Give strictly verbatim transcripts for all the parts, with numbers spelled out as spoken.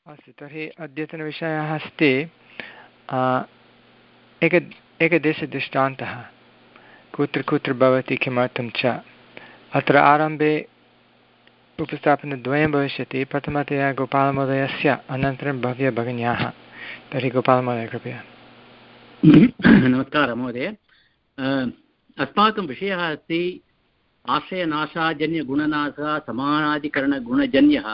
अस्तु, तर्हि अद्यतनविषयः अस्ति एक एकदेशदृष्टान्तः कुत्र कुत्र भवति किमर्थं च। अत्र आरम्भे उपस्थापनद्वयं भविष्यति, प्रथमतया गोपालमहोदयस्य, अनन्तरं भव्य भगिन्याः। तर्हि गोपालमहोदय कृपया। नमस्कारः महोदय। अस्माकं विषयः अस्ति आश्रयनाशाजन्यगुणनाशः समानाधिकरणगुणजन्यः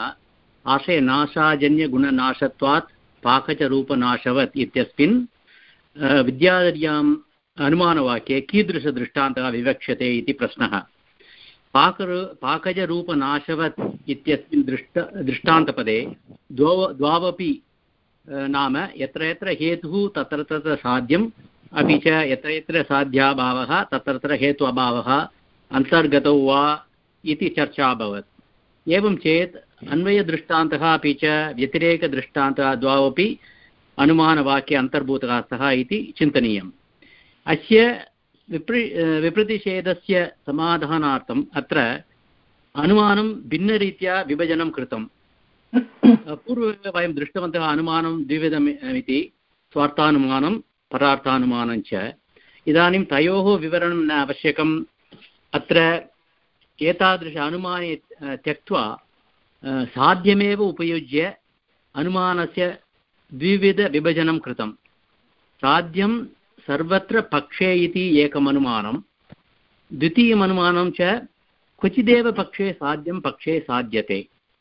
आश्रयनाशाजन्यगुणनाशत्वात् पाकचरूपनाशवत् इत्यस्मिन् विद्याधर्याम् अनुमानवाक्ये कीदृशदृष्टान्तः विवक्ष्यते इति प्रश्नः। पाकर पाकजरूपनाशवत् इत्यस्मिन् दृष्ट दृष्टान्तपदे द्वौ द्वावपि नाम यत्र यत्र हेतुः तत्र तत्र साध्यम्, अपि च यत्र यत्र साध्याभावः तत्र तत्र हेतु अभावः अन्तर्गतौ वा इति चर्चा अभवत्। एवं चेत् अन्वयदृष्टान्तः अपि च व्यतिरेकदृष्टान्तः द्वावपि अनुमानवाक्ये अन्तर्भूतः स्तः इति चिन्तनीयम्। अस्य विप्रि विप्रतिषेधस्य समाधानार्थम् अत्र अनुमानं भिन्नरीत्या विभजनं कृतम्। पूर्वमेव वयं दृष्टवन्तः अनुमानं द्विविधम् इति, स्वार्थानुमानं परार्थानुमानं च। इदानीं तयोः विवरणं न आवश्यकम्। अत्र एतादृश अनुमाने त्यक्त्वा साध्यमेव उपयुज्य अनुमानस्य द्विविधविभजनं कृतं। साध्यं सर्वत्र पक्षे इति एकम् अनुमानं, द्वितीयम् अनुमानं च क्वचिदेव पक्षे साध्यं पक्षे साध्यते।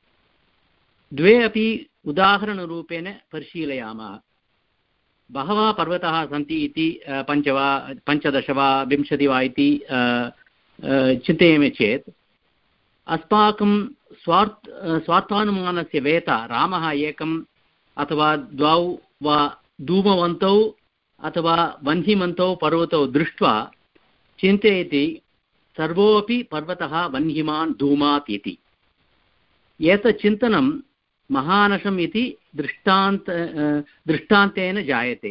द्वे अपि उदाहरणरूपेण परिशीलयामः। बहवः पर्वताः सन्ति इति पञ्च वा पञ्चदश वा विंशतिः वा इति चिन्तयामि चेत् अस्माकं स्वार्थ स्वार्थानुमानस्य वेता रामः एकम् अथवा द्वौ वा धूमवन्तौ अथवा वह्निमन्तौ पर्वतौ दृष्ट्वा चिन्तयति सर्वोऽपि पर्वतः वह्निमान् धूमात् इति। एतत् चिन्तनं महानशम् इति दृष्टान्त दृष्टान्तेन जायते।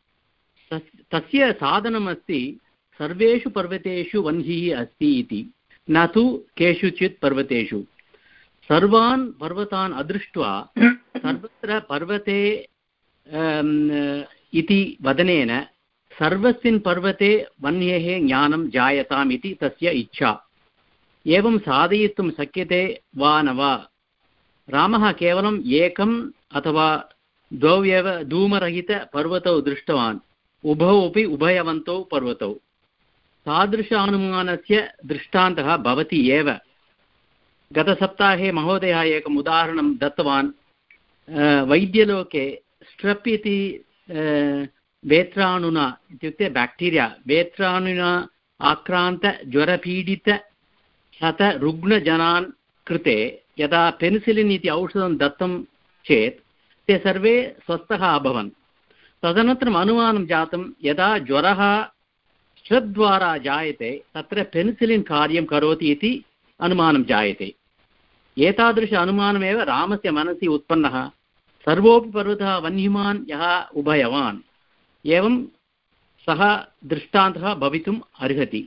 तस्य साधनमस्ति सर्वेषु पर्वतेषु वह्निः अस्ति इति, न तु केषुचित् पर्वतेषु। सर्वान् पर्वतान् अदृष्ट्वा सर्वत्र पर्वते इति वदनेन सर्वस्मिन् पर्वते वह्नेः ज्ञानं जायताम् इति तस्य इच्छा। एवं साधयितुं शक्यते वा न वा? रामः केवलम् एकम् अथवा द्वौ एव धूमरहितपर्वतौ दृष्टवान्, उभौ अपि उभयवन्तौ पर्वतौ। तादृश अनुमानस्य दृष्टान्तः भवति एव। गतसप्ताहे महोदयः एकम् उदाहरणं दत्तवान्। वैद्यलोके स्ट्रेप् इति वेत्राणुना इत्युक्ते ब्याक्टीरिया वेत्राणुना आक्रान्तज्वरपीडित शतरुग्णजनान् कृते यदा पेनिसिलिन् इति औषधं दत्तं चेत् ते सर्वे स्वस्थः अभवन्। तदनन्तरम् अनुमानं जातं यदा ज्वरः स्ट्रेप्-द्वारा जायते तत्र पेनिसिलिन् कार्यं करोति इति अनुमानं जायते। एतादृश अनुमानमेव रामस्य मनसि उत्पन्नः। सर्वोऽपि पर्वतः वह्निमान् यः उभयवान्, एवं सः दृष्टान्तः भवितुम् अर्हति।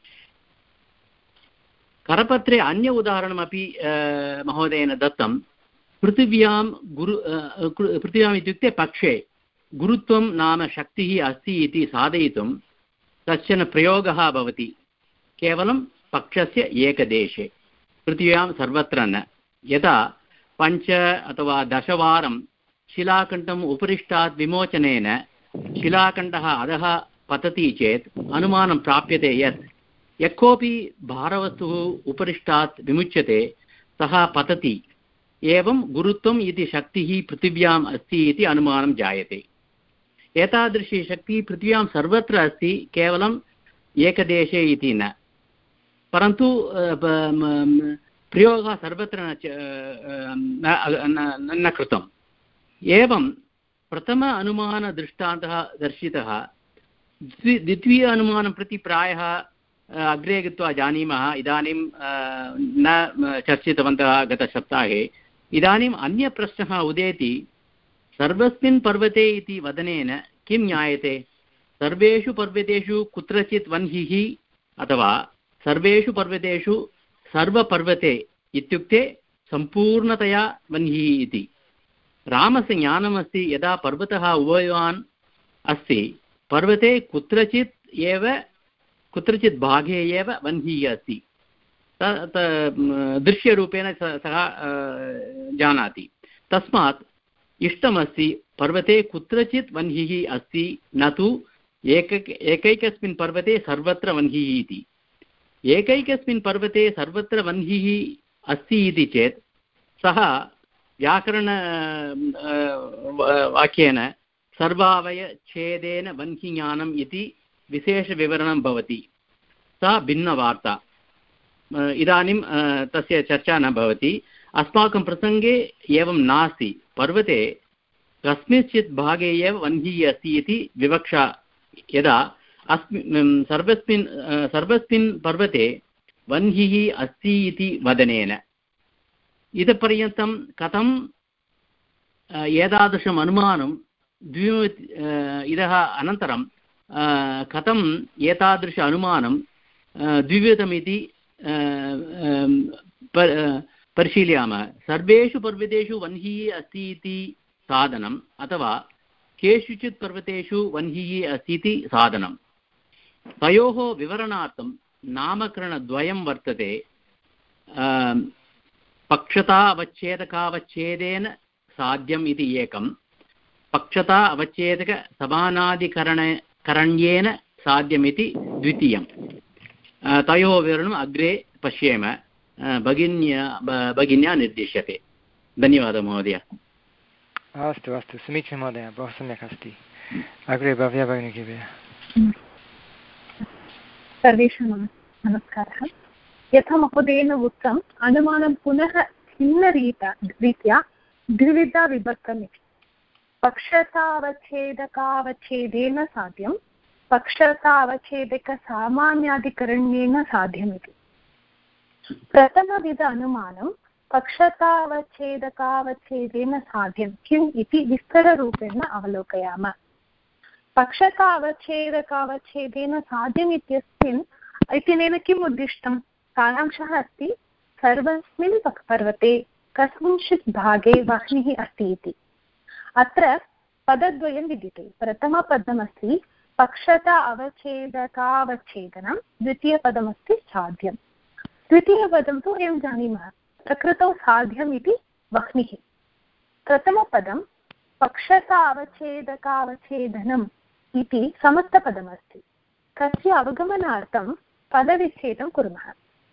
करपत्रे अन्य उदाहरणमपि महोदयेन दत्तं। पृथिव्यां गुरु पृथिव्याम् इत्युक्ते पक्षे गुरुत्वं नाम शक्तिः अस्ति इति साधयितुं कश्चन प्रयोगः भवति। केवलं पक्षस्य एकदेशे, पृथिव्यां सर्वत्र न। यदा पञ्च अथवा दशवारं शिलाखण्डम् उपरिष्टात् विमोचनेन शिलाखण्डः अधः पतति चेत् अनुमानं प्राप्यते यत् यः कोऽपि भारवस्तुः उपरिष्टात् विमुच्यते सः पतति। एवं गुरुत्वम् इति शक्तिः पृथिव्याम् अस्ति इति अनुमानं जायते। एतादृशी शक्तिः पृथिव्यां सर्वत्र अस्ति, केवलम् एकदेशे इति न। परन्तु प्रयोगः सर्वत्र न कृतम्। एवं प्रथम अनुमानदृष्टान्तः दर्शितः। द्वितीय अनुमानं प्रति प्रायः अग्रे गत्वा जानीमः। इदानीं न चर्चितवन्तः गतसप्ताहे। इदानीम् अन्यप्रश्नः उदेति। सर्वस्मिन् पर्वते इति वदनेन किं ज्ञायते? सर्वेषु पर्वतेषु कुत्रचित् वह्निः अथवा सर्वेषु पर्वतेषु सर्वपर्वते इत्युक्ते सम्पूर्णतया वह्निः इति। रामस्य ज्ञानमस्ति यदा पर्वतः उभयवान् अस्ति पर्वते कुत्रचित् एव कुत्रचित् भागे एव वह्निः अस्ति दृश्यरूपेण सः जानाति तस्मात् इष्टमस्ति पर्वते कुत्रचित् वह्निः अस्ति न तु एक एकैकस्मिन् पर्वते सर्वत्र वह्निः इति एकैकस्मिन् पर्वते सर्वत्र वह्निः अस्ति इति चेत् सः व्याकरण वाक्येन सर्वावयच्छेदेन वह्निज्ञानम् इति विशेषविवरणं भवति सा भिन्नवार्ता इदानीं तस्य चर्चा न भवति अस्माकं प्रसङ्गे एवं नास्ति पर्वते कस्मिंश्चित् भागे एव वह्निः अस्ति इति विवक्षा यदा अस्मिन् सर्वस्मिन् सर्वस्मिन् पर्वते वह्निः अस्ति इति वदनेन इतः पर्यन्तं कथं एतादृशम् अनुमानं द्विविध इतः अनन्तरं कथम् एतादृश अनुमानं द्विविधमिति परिशीलयामः सर्वेषु पर्वतेषु वह्निः अस्ति इति साधनम् अथवा केषुचित् पर्वतेषु वह्निः अस्ति इति साधनं तयोः विवरणार्थं नामकरणद्वयं वर्तते पक्षता अवच्छेदकावच्छेदेन साध्यम् इति एकं पक्षता अवच्छेदक समानाधिकरण करण्येन साध्यमिति द्वितीयं तयोः विवरणम् अग्रे पश्येम भगिन्या भगिन्या निर्दिश्यते धन्यवादः महोदय अस्तु अस्तु समीचीनं महोदय बहु सम्यक् अस्ति अग्रे भव्या भगिनी कृपया सर्वेषां नमस्कारः यथा महोदयेन उक्तम् अनुमानं पुनः भिन्नरीत्या रीत्या द्विविधा विभक्तमिति पक्षतावच्छेदकावच्छेदेन साध्यं पक्षतावच्छेदकसामान्याधिकरण्येन साध्यमिति प्रथमविध अनुमानं पक्षतावच्छेदकावच्छेदेन साध्यं किम् इति विस्तररूपेण अवलोकयामः पक्षतावच्छेदकावच्छेदेन साध्यम् इत्यस्मिन् इत्यनेन किम् उद्दिष्टं सारांशः अस्ति सर्वस्मिन् पर्वते कस्मिंश्चित् भागे वह्निः अस्ति इति अत्र पदद्वयं विद्यते प्रथमपदमस्ति पक्षता अवच्छेदकावच्छेदनं द्वितीयपदमस्ति साध्यं द्वितीयपदं तु वयं जानीमः प्रकृतौ साध्यम् इति वह्निः प्रथमपदं पक्षता अवच्छेदकावच्छेदनम् इति समस्तपदमस्ति तस्य अवगमनार्थं पदविच्छेदं कुर्मः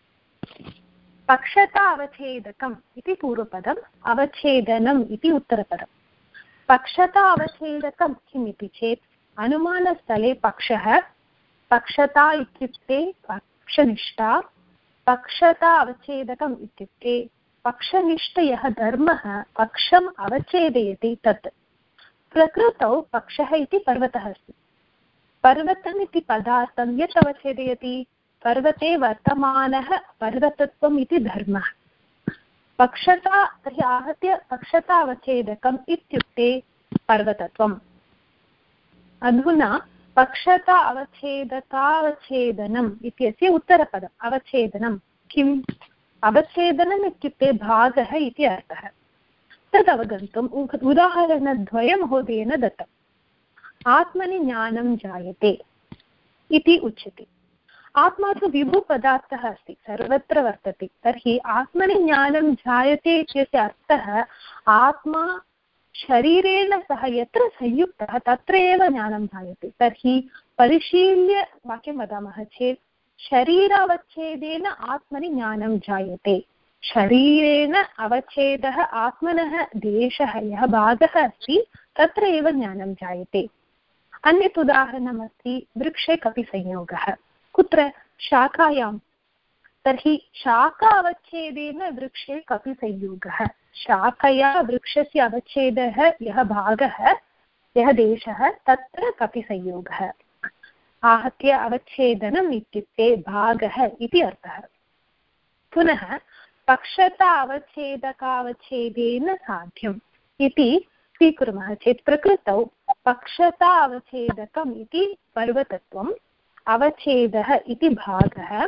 पक्षता अवच्छेदकम् इति पूर्वपदम् अवच्छेदनम् इति उत्तरपदं पक्षता अवच्छेदकं किम् इति चेत् अनुमानस्थले पक्षः पक्षता इत्युक्ते पक्षनिष्ठा पक्षता अवच्छेदकम् इत्युक्ते पक्षनिष्ठ यः धर्मः पक्षम् अवच्छेदयति तत् प्रकृतौ पक्षः इति पर्वतः अस्ति पर्वतम् इति पदार्थं यत् अवच्छेदयति पर्वते वर्तमानः पर्वतत्वम् इति धर्मः पक्षता तर्हि आहत्य पक्षता अवच्छेदकम् इत्युक्ते पर्वतत्वम् अधुना पक्षता अवच्छेदकावच्छेदनम् इत्यस्य उत्तरपदम् अवच्छेदनं किम् अवच्छेदनम् इत्युक्ते भागः इति अर्थः तदवगन्तुम् उदाहरणद्वयं महोदयेन दत्तम् आत्मनि ज्ञानं जायते इति उच्यते आत्मा तु विभुपदार्थः अस्ति सर्वत्र वर्तते तर्हि आत्मनि ज्ञानं जायते इत्यस्य अर्थः आत्मा शरीरेण सह यत्र संयुक्तः तत्र एव ज्ञानं जायते तर्हि परिशील्य वाक्यं वदामः चेत् शरीरावच्छेदेन आत्मनि ज्ञानं जायते शरीरेण अवच्छेदः आत्मनः देशः यः भागः अस्ति तत्र एव ज्ञानं जायते अन्यत् उदाहरणमस्ति वृक्षे कपिसंयोगः कुत्र शाखायां तर्हि शाखा अवच्छेदेन वृक्षे कपिसंयोगः शाखया वृक्षस्य अवच्छेदः यः भागः यः देशः तत्र कपिसंयोगः आहत्य अवच्छेदनम् इत्युक्ते भागः इति अर्थः पुनः पक्षता अवच्छेदकावच्छेदेन साध्यम् इति स्वीकुर्मः चेत् प्रकृतौ पक्षता अवच्छेदकम् इति पर्वतत्वम् अवच्छेदः इति भागः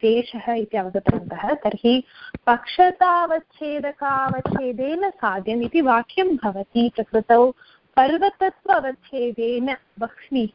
देशः इति अवगतवन्तः। तर्हि पक्षतावच्छेदकावच्छेदेन साध्यम् इति वाक्यं भवति। प्रकृतौ पर्वतत्व अवच्छेदेन वह्निः,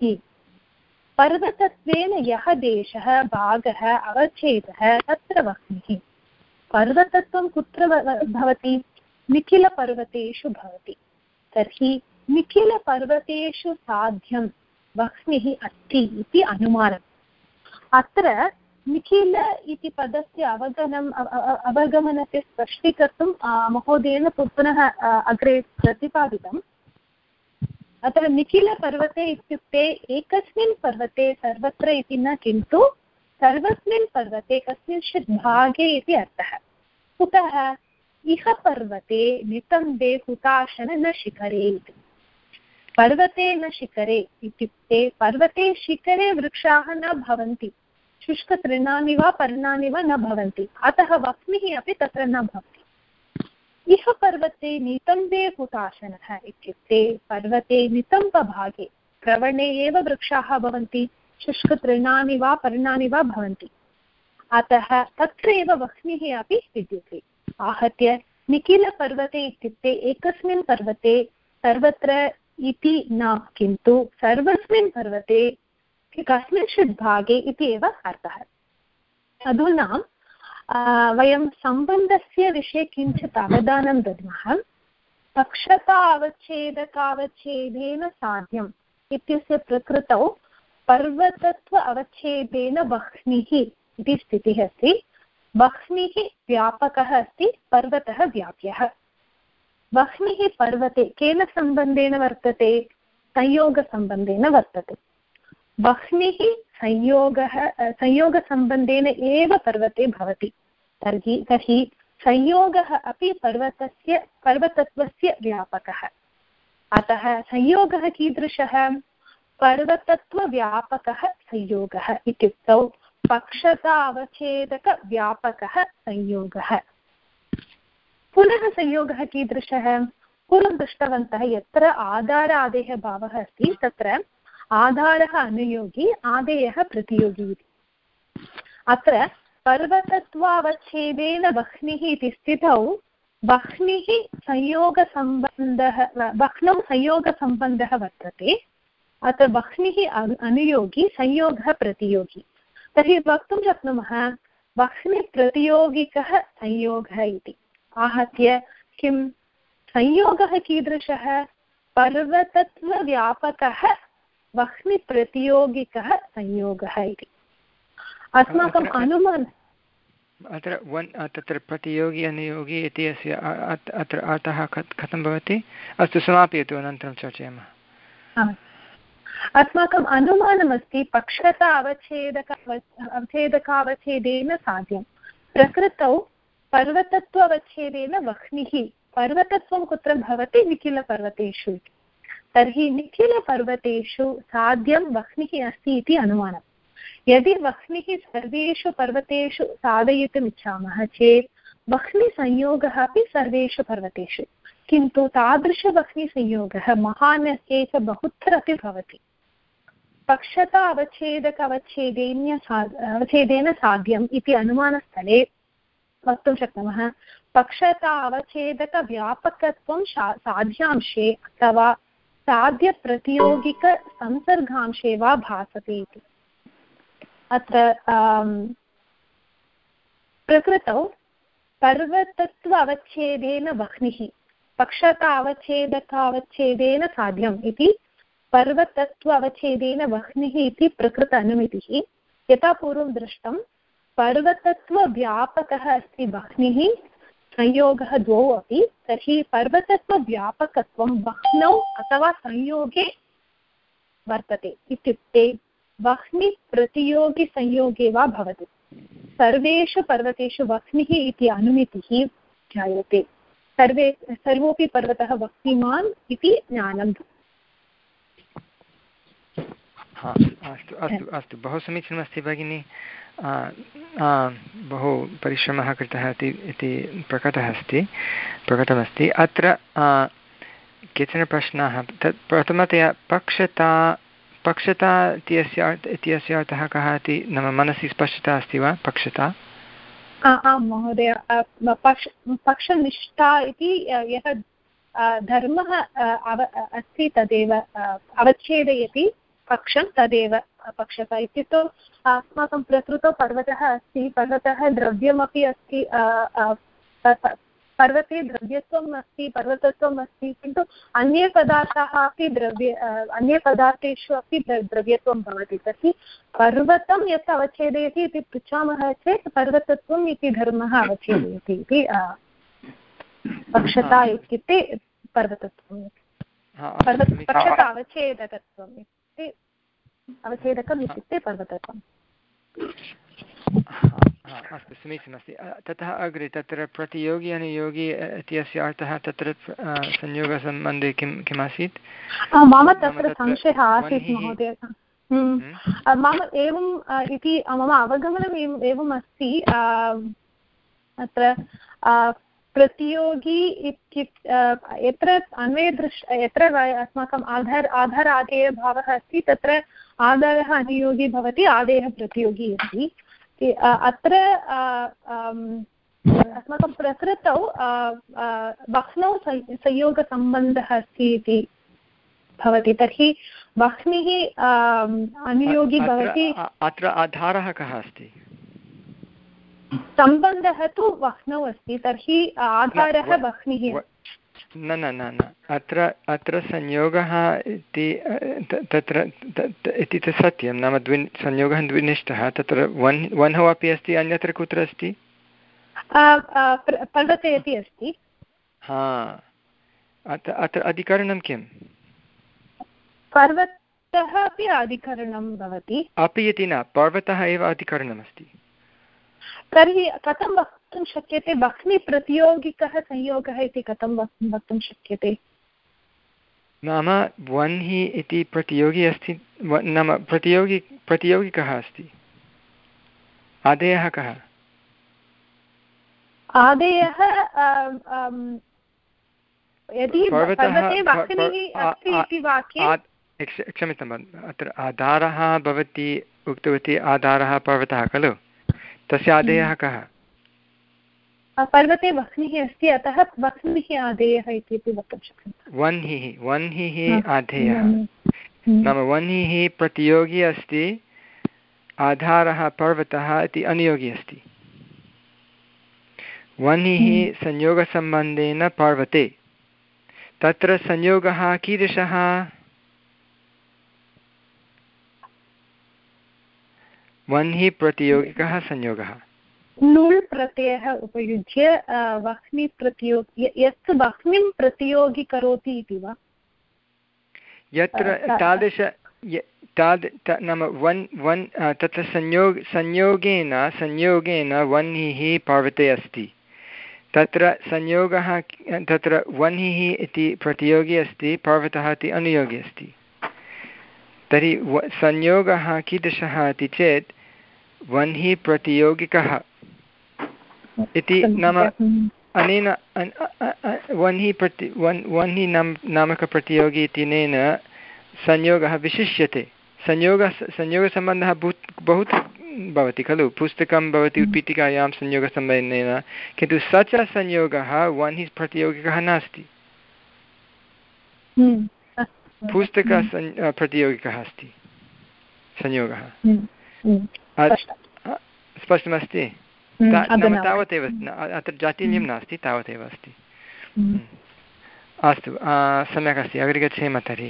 पर्वतत्वेन यः देशः भागः अवच्छेदः तत्र वह्निः। पर्वतत्वं कुत्र भवति? निखिलपर्वतेषु भवति। तर्हि निखिलपर्वतेषु साध्यं वह्निः अस्ति इति अनुमानम्। अत्र निखिल इति पदस्य अवगमनम् अवगमनस्य स्पष्टीकर्तुं महोदयेन पुनः अग्रे प्रतिपादितम्। अत्र निखिलपर्वते इत्युक्ते एकस्मिन् पर्वते सर्वत्र इति न, किन्तु सर्वस्मिन् पर्वते कस्मिंश्चित् भागे इति अर्थः। कुतः? इह पर्वते नितम्बे हुताशन न शिखरे इति। पर्वते न शिखरे इत्युक्ते पर्वते शिखरे वृक्षाः न भवन्ति, शुष्कतृणानि वा पर्णानि वा न भवन्ति, अतः वह्निः अपि तत्र न भवति। इह पर्वते नितम्बे हुताशनः इत्युक्ते पर्वते नितम्बभागे प्रवणे एव वृक्षाः भवन्ति, शुष्कतृणानि वा पर्णानि वा भवन्ति, अतः तत्र एव वह्निः अपि विद्यते। आहत्य निखिलपर्वते इत्युक्ते एकस्मिन् पर्वते सर्वत्र इति न, किन्तु सर्वस्मिन् पर्वते कस्मिंश्चित् भागे इति एव अर्थः। अधुना वयं सम्बन्धस्य विषये किञ्चित् अवधानं दद्मः। पक्षता अवच्छेदकावच्छेदेन साध्यम् इत्यस्य प्रकृतौ पर्वतत्व अवच्छेदेन वह्निः इति स्थितिः अस्ति। वह्निः व्यापकः अस्ति, पर्वतः व्याप्यः। वह्निः पर्वते केन सम्बन्धेन वर्तते? संयोगसम्बन्धेन वर्तते। वह्निः संयोगः संयोगसम्बन्धेन एव पर्वते भवति। तर्हि तर्हि संयोगः अपि पर्वतस्य पर्वतत्वस्य व्यापकः। अतः संयोगः कीदृशः? पर्वतत्वव्यापकः संयोगः इत्युक्तौ पक्षतावच्छेदकव्यापकः संयोगः। पुनः संयोगः कीदृशः? पूर्वं दृष्टवन्तः, यत्र आधार आदेयभावः अस्ति तत्र आधारः अनुयोगी, आदेयः प्रतियोगी इति। अत्र पर्वतत्वावच्छेदेन वह्निः इति स्थितौ वह्निः संयोगसम्बन्धः वह्नौ संयोगसम्बन्धः वर्तते। अत्र वह्निः अनुयोगी, संयोगः प्रतियोगी। तर्हि वक्तुं शक्नुमः वह्निप्रतियोगिकः संयोगः इति। आहत्य किं संयोगः कीदृशः? पर्वतत्वव्यापकः वह्निप्रतियोगिकः संयोगः इति अस्माकम् अनुमानम्। अत्र वन् तत्र प्रतियोगी अनुयोगी इति अस्य अत्र अर्थः कथं भवति? अस्तु, समापयतु, अनन्तरं चर्चयामः। अस्माकम् अनुमानमस्ति पक्षता अवच्छेदक अवच्छेदकावच्छेदेन साध्यं। प्रकृतौ पर्वतत्वावच्छेदेन वह्निः, पर्वतत्वं कुत्र भवति? निखिलपर्वतेषु। तर्हि निखिलपर्वतेषु साध्यं वह्निः अस्ति इति अनुमानम्। यदि वह्निः सर्वेषु पर्वतेषु साधयितुम् इच्छामः चेत् वह्निसंयोगः अपि सर्वेषु पर्वतेषु, किन्तु तादृशवह्निसंयोगः महान् चेत् बहुत्र अपि भवति। पक्षता अवच्छेदक अवच्छेदेन अवच्छेदेन साध्यम् इति अनुमानस्थले वक्तुं शक्नुमः पक्षता अवच्छेदकव्यापकत्वं साध्यांशे अथवा साध्यप्रतियोगिकसंसर्गांशे वा भासते इति। अत्र प्रकृतौ पर्वतत्व अवच्छेदेन वह्निः, पक्षता अवच्छेदकावच्छेदेन साध्यम् इति पर्वतत्व अवच्छेदेन वह्निः इति प्रकृत अनुमितिः। यथा पूर्वं दृष्टं पर्वतत्वव्यापकः अस्ति वह्निः, संयोगः द्वौ अपि। तर्हि पर्वतत्वव्यापकत्वं वह्नौ अथवा संयोगे वर्तते इत्युक्ते वह्निप्रतियोगिसंयोगे वा भवति। सर्वेषु पर्वतेषु वह्निः इति अनुमितिः जायते। सर्वे सर्वोऽपि पर्वतः वह्निमान् इति ज्ञानं। हा, अस्तु अस्तु अस्तु बहु समीचीनमस्ति भगिनी। बहु परिश्रमः कृतः इति प्रकटः अस्ति प्रकटमस्ति। अत्र केचन प्रश्नाः। तत् प्रथमतया पक्षता पक्षता इत्यस्य अर्थ इत्यस्य अर्थः कः इति नाम मनसि स्पष्टता अस्ति वा पक्षता? आं महोदय, पक्ष पक्षनिष्ठा इति यः धर्मः अव अस्ति तदेव अवच्छेदयति पक्षं, तदेव पक्षता इत्युक्तौ अस्माकं प्रकृतौ पर्वतः अस्ति, पर्वतः द्रव्यमपि अस्ति, पर्वते द्रव्यत्वम् अस्ति, पर्वतत्वम् अस्ति, किन्तु अन्ये पदार्थाः अपि द्रव्य अन्ये पदार्थेषु अपि द्रव्यत्वं भवति। तर्हि पर्वतं यत् अवच्छेदयति इति पृच्छामः चेत् पर्वतत्वम् इति धर्मः अवच्छेदयति इति पक्षता इत्युक्ते पर्वतत्वं, पक्षता अवच्छेदकत्वम् इत्युक्ते अवच्छेदकम् इत्युक्ते पर्वतत्वम्। अस्तु, समीचीनमस्ति। ततः अग्रे तत्र प्रतियोगी अनुयोगी इत्यस्य अर्थः तत्र संयोगसम्बन्धे किं किम् आसीत्? मम तत्र संशयः आसीत् महोदय। मम एवम् इति मम अवगमनम् एवम् अस्ति, अत्र प्रतियोगी इत्युक्ते यत्र अन्वयदृश् यत्र अस्माकम् आधार आधार आदेयभावः अस्ति तत्र आधारः अनुयोगी भवति, आदेयः प्रतियोगी अस्ति। अत्र अस्माकं प्रकृतौ वह्नौ संयोगसम्बन्धः अस्ति इति भवति, तर्हि वह्निः अनुयोगी भवति। अत्र आधारः कः अस्ति? सम्बन्धः तु वह्नौ अस्ति, तर्हि आधारः वह्निः। न न न न अत्र अत्र संयोगः इति तत्र इति तु सत्यं, नाम द्वि संयोगः द्विनिष्ठः, तत्र वन् वह्नौ अपि अस्ति, अन्यत्र कुत्र अस्ति? पर्वते अपि अस्ति। हा, अत्र अत्र अधिकरणं किम्? पर्वतः अपि अधिकरणं भवति। अपि इति न, पर्वतः एव अधिकरणमस्ति। तर्हि कथं वक्तुं शक्यते वह्निप्रतियोगिकः संयोगः इति कथं वक्तुं शक्यते? नाम वह्नि इति प्रतियोगी अस्ति, नाम प्रतियोगी प्रतियोगी कः अस्ति? आदेयः कः? आदेयः यदि पर्वते वह्निः अस्ति इति वाक्ये, क्षम्यताम्, अत्र आधारः भवती उक्तवती, आधारः पर्वतः खलु, तस्य आदेयः कः? पर्वते वह्निः अस्ति, अतः वह्निः आदेयः इति वक्तुं शक्यते। वह्निः वह्निः आधेयः, नाम वह्निः प्रतियोगी अस्ति, आधारः पर्वतः इति अनुयोगी अस्ति। वह्निः संयोगसम्बन्धेन पर्वते, तत्र संयोगः कीदृशः? वह्निः प्रतियोगिकः संयोगः। नुल् प्रत्ययः उपयुज्य वह्नि प्रतियोगि यत् वह्निं प्रतियोगी करोति इति वा? यत्र तादृश ताद् नाम वन् वन् तत्र संयोग संयोगेन संयोगेन वह्निः पर्वते अस्ति, तत्र संयोगः तत्र वह्निः इति प्रतियोगी अस्ति, पर्वतः इति अनुयोगी अस्ति। तर्हि संयोगः कीदृशः इति चेत् वह्निः प्रतियोगिकः इति, नाम अनेन वह्निः प्रति वन् वह्निः नाम नामकप्रतियोगी इत्यनेन संयोगः विशिष्यते। संयोगः संयोगसम्बन्धः बहु भवति खलु, पुस्तकं भवति उत्पीठिकायां संयोगसम्बन्धेन, किन्तु स च संयोगः वह्निः प्रतियोगिकः नास्ति, पुस्तकः प्रतियोगिकः अस्ति संयोगः। स्पष्टमस्ति? नाम तावदेव, अत्र जातीयं नास्ति, तावदेव अस्ति। अस्तु, सम्यक् अस्ति, अग्रे गच्छेम तर्हि।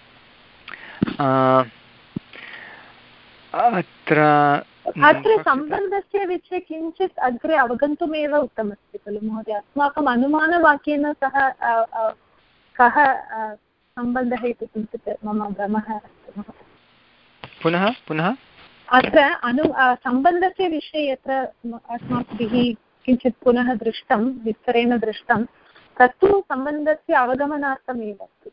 अत्र अत्र सम्बन्धस्य विषये किञ्चित् अग्रे अवगन्तुमेव उक्तमस्ति खलु महोदय, अस्माकम् अनुमानवाक्येन सह कः सम्बन्धः इति किञ्चित् मम भ्रमः अस्ति। पुनः पुनः अत्र अनु सम्बन्धस्य विषये यत्र अस्माभिः किञ्चित् पुनः दृष्टं, विस्तरेण दृष्टं, तत्तु सम्बन्धस्य अवगमनार्थमेव अस्ति।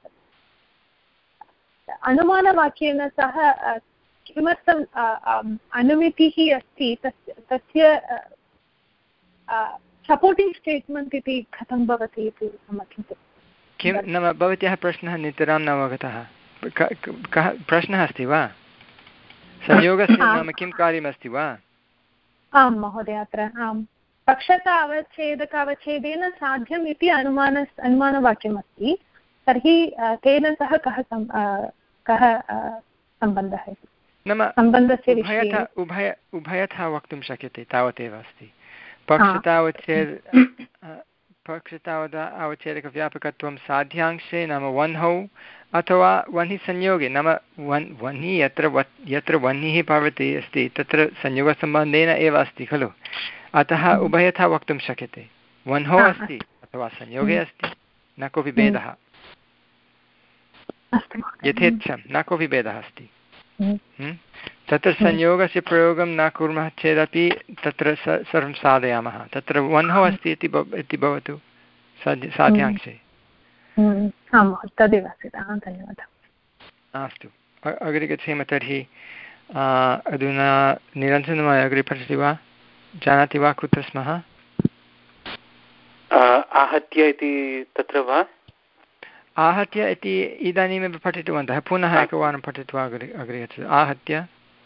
अनुमानवाक्येन सह किमर्थम् अनुमितिः अस्ति, तस्य तस्य सपोर्टिङ्ग् स्टेट्मेण्ट् इति कथं भवति इति मम चिन्ता। किं नाम भवत्याः प्रश्नः नितरां न अवगतः? कः प्रश्नः अस्ति वा? संयोगस्य नाम किं कार्यमस्ति वा? आं महोदय, अत्र आम् पक्षत अवच्छेदक अवच्छेदेन साध्यम् इति अनुमान अनुमानवाक्यमस्ति। तर्हि तेन सह कः कः सम्बन्धः इति नाम सम्बन्धस्य उभयथा उभय उभयथा वक्तुं शक्यते, तावदेव अस्ति। पक्षतावच्छेद पक्षतावद अवच्छेदकव्यापकत्वं साध्यांशे नाम वह्नौ अथवा वह्नि संयोगे, नाम वन् वह्नि यत्र यत्र वह्निः भवति अस्ति तत्र संयोगसम्बन्धेन एव अस्ति खलु, अतः उभयथा वक्तुं शक्यते। वह्नौ अस्ति अथवा संयोगे अस्ति, न कोऽपि भेदः, यथेच्छं न कोऽपि भेदः अस्ति। तत्र संयोगस्य प्रयोगं न कुर्मः चेदपि तत्र स सर्वं साधयामः। तत्र वह्नौ अस्ति इति इति भवतु साध्यांशे। तदेव अस्ति, धन्यवादः। अस्तु, अग्रे गच्छेम तर्हि। अधुना निरञ्जनमहोदय अग्रे पठति वा? जानाति वा कुत्र स्मः? आहत्य इति तत्र वा? आहत्य इति इदानीमेव पठितवन्तः, पुनः एकवारं पठित्वा अग्रे अग्रे गच्छतु। आहत्य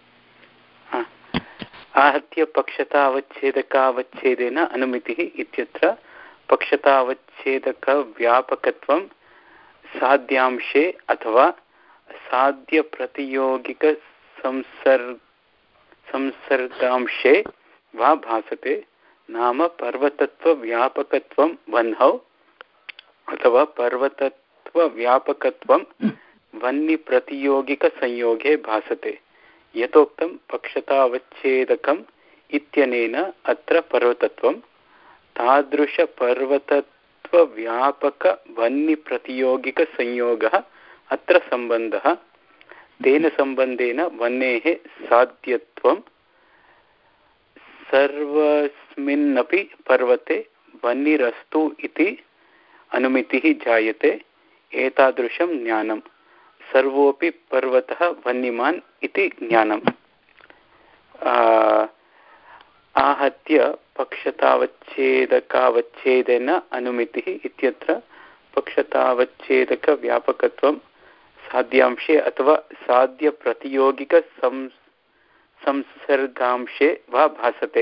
आहत्य पक्षतावच्छेदकावच्छेदेन अनुमितिः इत्यत्र पक्षतावच्छेदकव्यापकत्वं साध्यांशे अथवा साध्यप्रतियोगिकसंसर्ग संसर्गांशे वा भासते। नाम पर्वतत्वव्यापकत्वं वह्नौ अथवा पर्वतत्वव्यापकत्वं वह्निप्रतियोगिकसंयोगे भासते। यथोक्तं पक्षतावच्छेदकम् इत्यनेन अत्र पर्वतत्वं तादृशपर्वतत्वव्यापकवह्निप्रतियोगिकसंयोगः अत्र सम्बन्धः। तेन सम्बन्धेन वह्नेः साध्यत्वं सर्वस्मिन्नपि पर्वते वह्निरस्तु इति अनुमितिः जायते। एतादृशं ज्ञानं सर्वोऽपि पर्वतः वह्निमान् इति ज्ञानम्। आहत्य पक्षतावच्छेदकावच्छेदेन अनुमितिः इत्यत्र पक्षतावच्छेदकव्यापकत्वं साध्यांशे अथवा साध्यप्रतियोगिकसं संसर्गांशे वा भासते।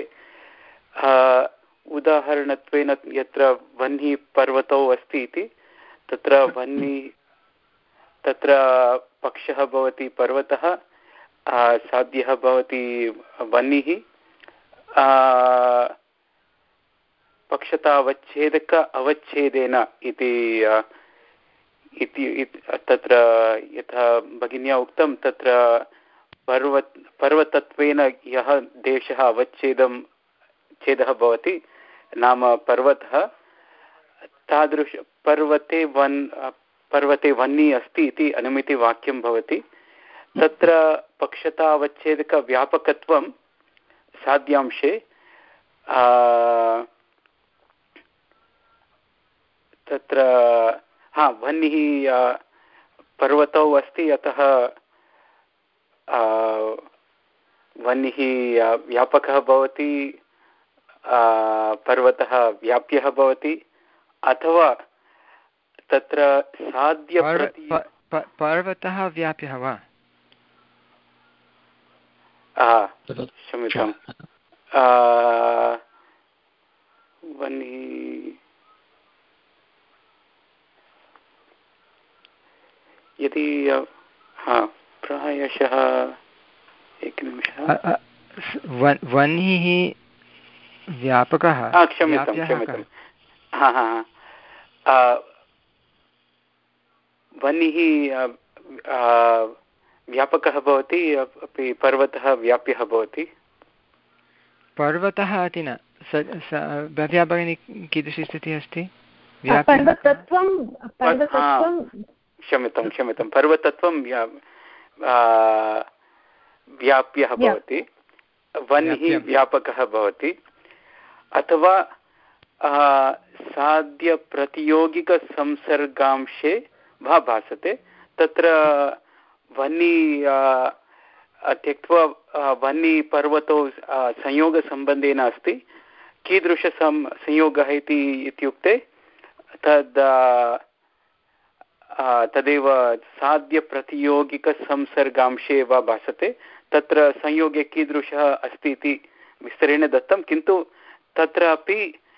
उदाहरणत्वेन यत्र वह्निः पर्वतौ अस्ति इति, तत्र वह्नि तत्र पक्षः भवति पर्वतः, साध्यः भवति वह्निः। पक्षतावच्छेदक अवच्छेदेन इति तत्र यथा भगिन्या उक्तं, तत्र पर्वत पर्वतत्वेन यः देशः अवच्छेदं छेदः भवति नाम पर्वतः, तादृश पर्वते वन् पर्वते वह्नि अस्ति इति अनुमितिवाक्यं भवति। तत्र पक्षतावच्छेदकव्यापकत्वं साध्यांशे तत्र हा वह्निः पर्वतौ अस्ति, अतः वह्निः व्यापकः भवति, पर्वतः व्याप्यः भवति। अथवा तत्र साध्य पर्वतः व्याप्यः वा? क्षम्यताम्, वह्निः यदि हा प्रायशः एकनिमिषः, वह्निः व्यापकः, क्षम्यतां क्षम्यतां हा हा वह्निः व्यापकः भवति, अपि पर्वतः व्याप्यः भवति। पर्वतः इति न, भवत्या भगिनी कीदृशी स्थितिः अस्ति? क्षम्यतां क्षम्यतां पर्वतत्वं व्याप्यः भवति, वह्निः व्यापकः भवति। अथवा साध्यप्रतियोगिकसंसर्गांशे वा भासते। तत्र वह्नि त्यक्त्वा वह्निपर्वतौ संयोगसम्बन्धेन अस्ति। कीदृशसं संयोगः इति इत्युक्ते तद् तदेव साध्यप्रतियोगिकसंसर्गांशे वा भासते। तत्र संयोगे कीदृशः अस्ति इति विस्तरेण दत्तं, किन्तु तत्रापि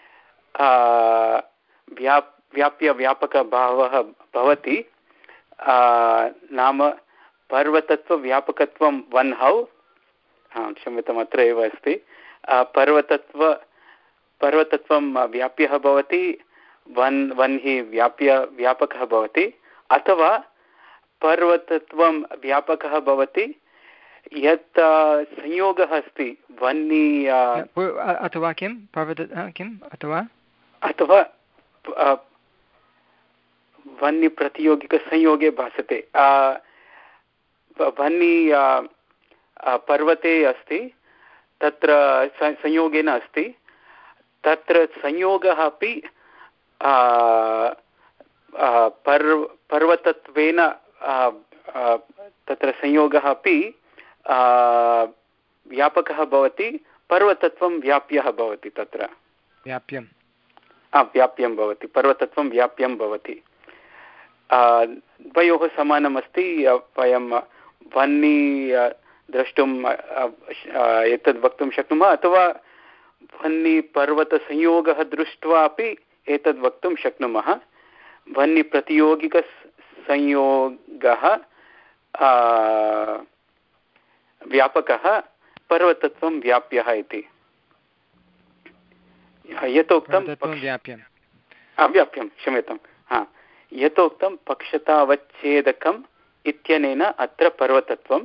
व्याप् व्याप्य व्यापकभावः भवति। नाम पर्वतत्वव्यापकत्वं वह्नौ, क्षम्यताम् अत्र एव अस्ति, पर्वतत्व पर्वतत्वं व्याप्यः भवति, वन् वह्नि व्याप्य व्यापकः भवति, अथवा पर्वतत्वं व्यापकः भवति यत् संयोगः अस्ति वह्नि अथवा किं पर्वत किम् अथवा अथवा वह्निप्रतियोगिकसंयोगे भासते। वह्नि पर्वते अस्ति, तत्र संयोगेन अस्ति, तत्र संयोगः अपि पर्व पर्वतत्वेन तत्र संयोगः अपि व्यापकः भवति, पर्वतत्वं व्याप्यः भवति, तत्र व्याप्यं व्याप्यं भवति, पर्वतत्वं व्याप्यं भवति। द्वयोः समानमस्ति। वयं वह्नि द्रष्टुम् एतद् वक्तुं शक्नुमः, अथवा वह्निपर्वतसंयोगः दृष्ट्वा अपि एतद् वक्तुं शक्नुमः। वह्निप्रतियोगिकसंयोगः व्यापकः, पर्वतत्वं व्याप्यः इति। यथोक्तं व्याप्यं व्याप्यं क्षम्यतां हा यथोक्तं पक्षतावच्छेदकम् इत्यनेन अत्र पर्वतत्वं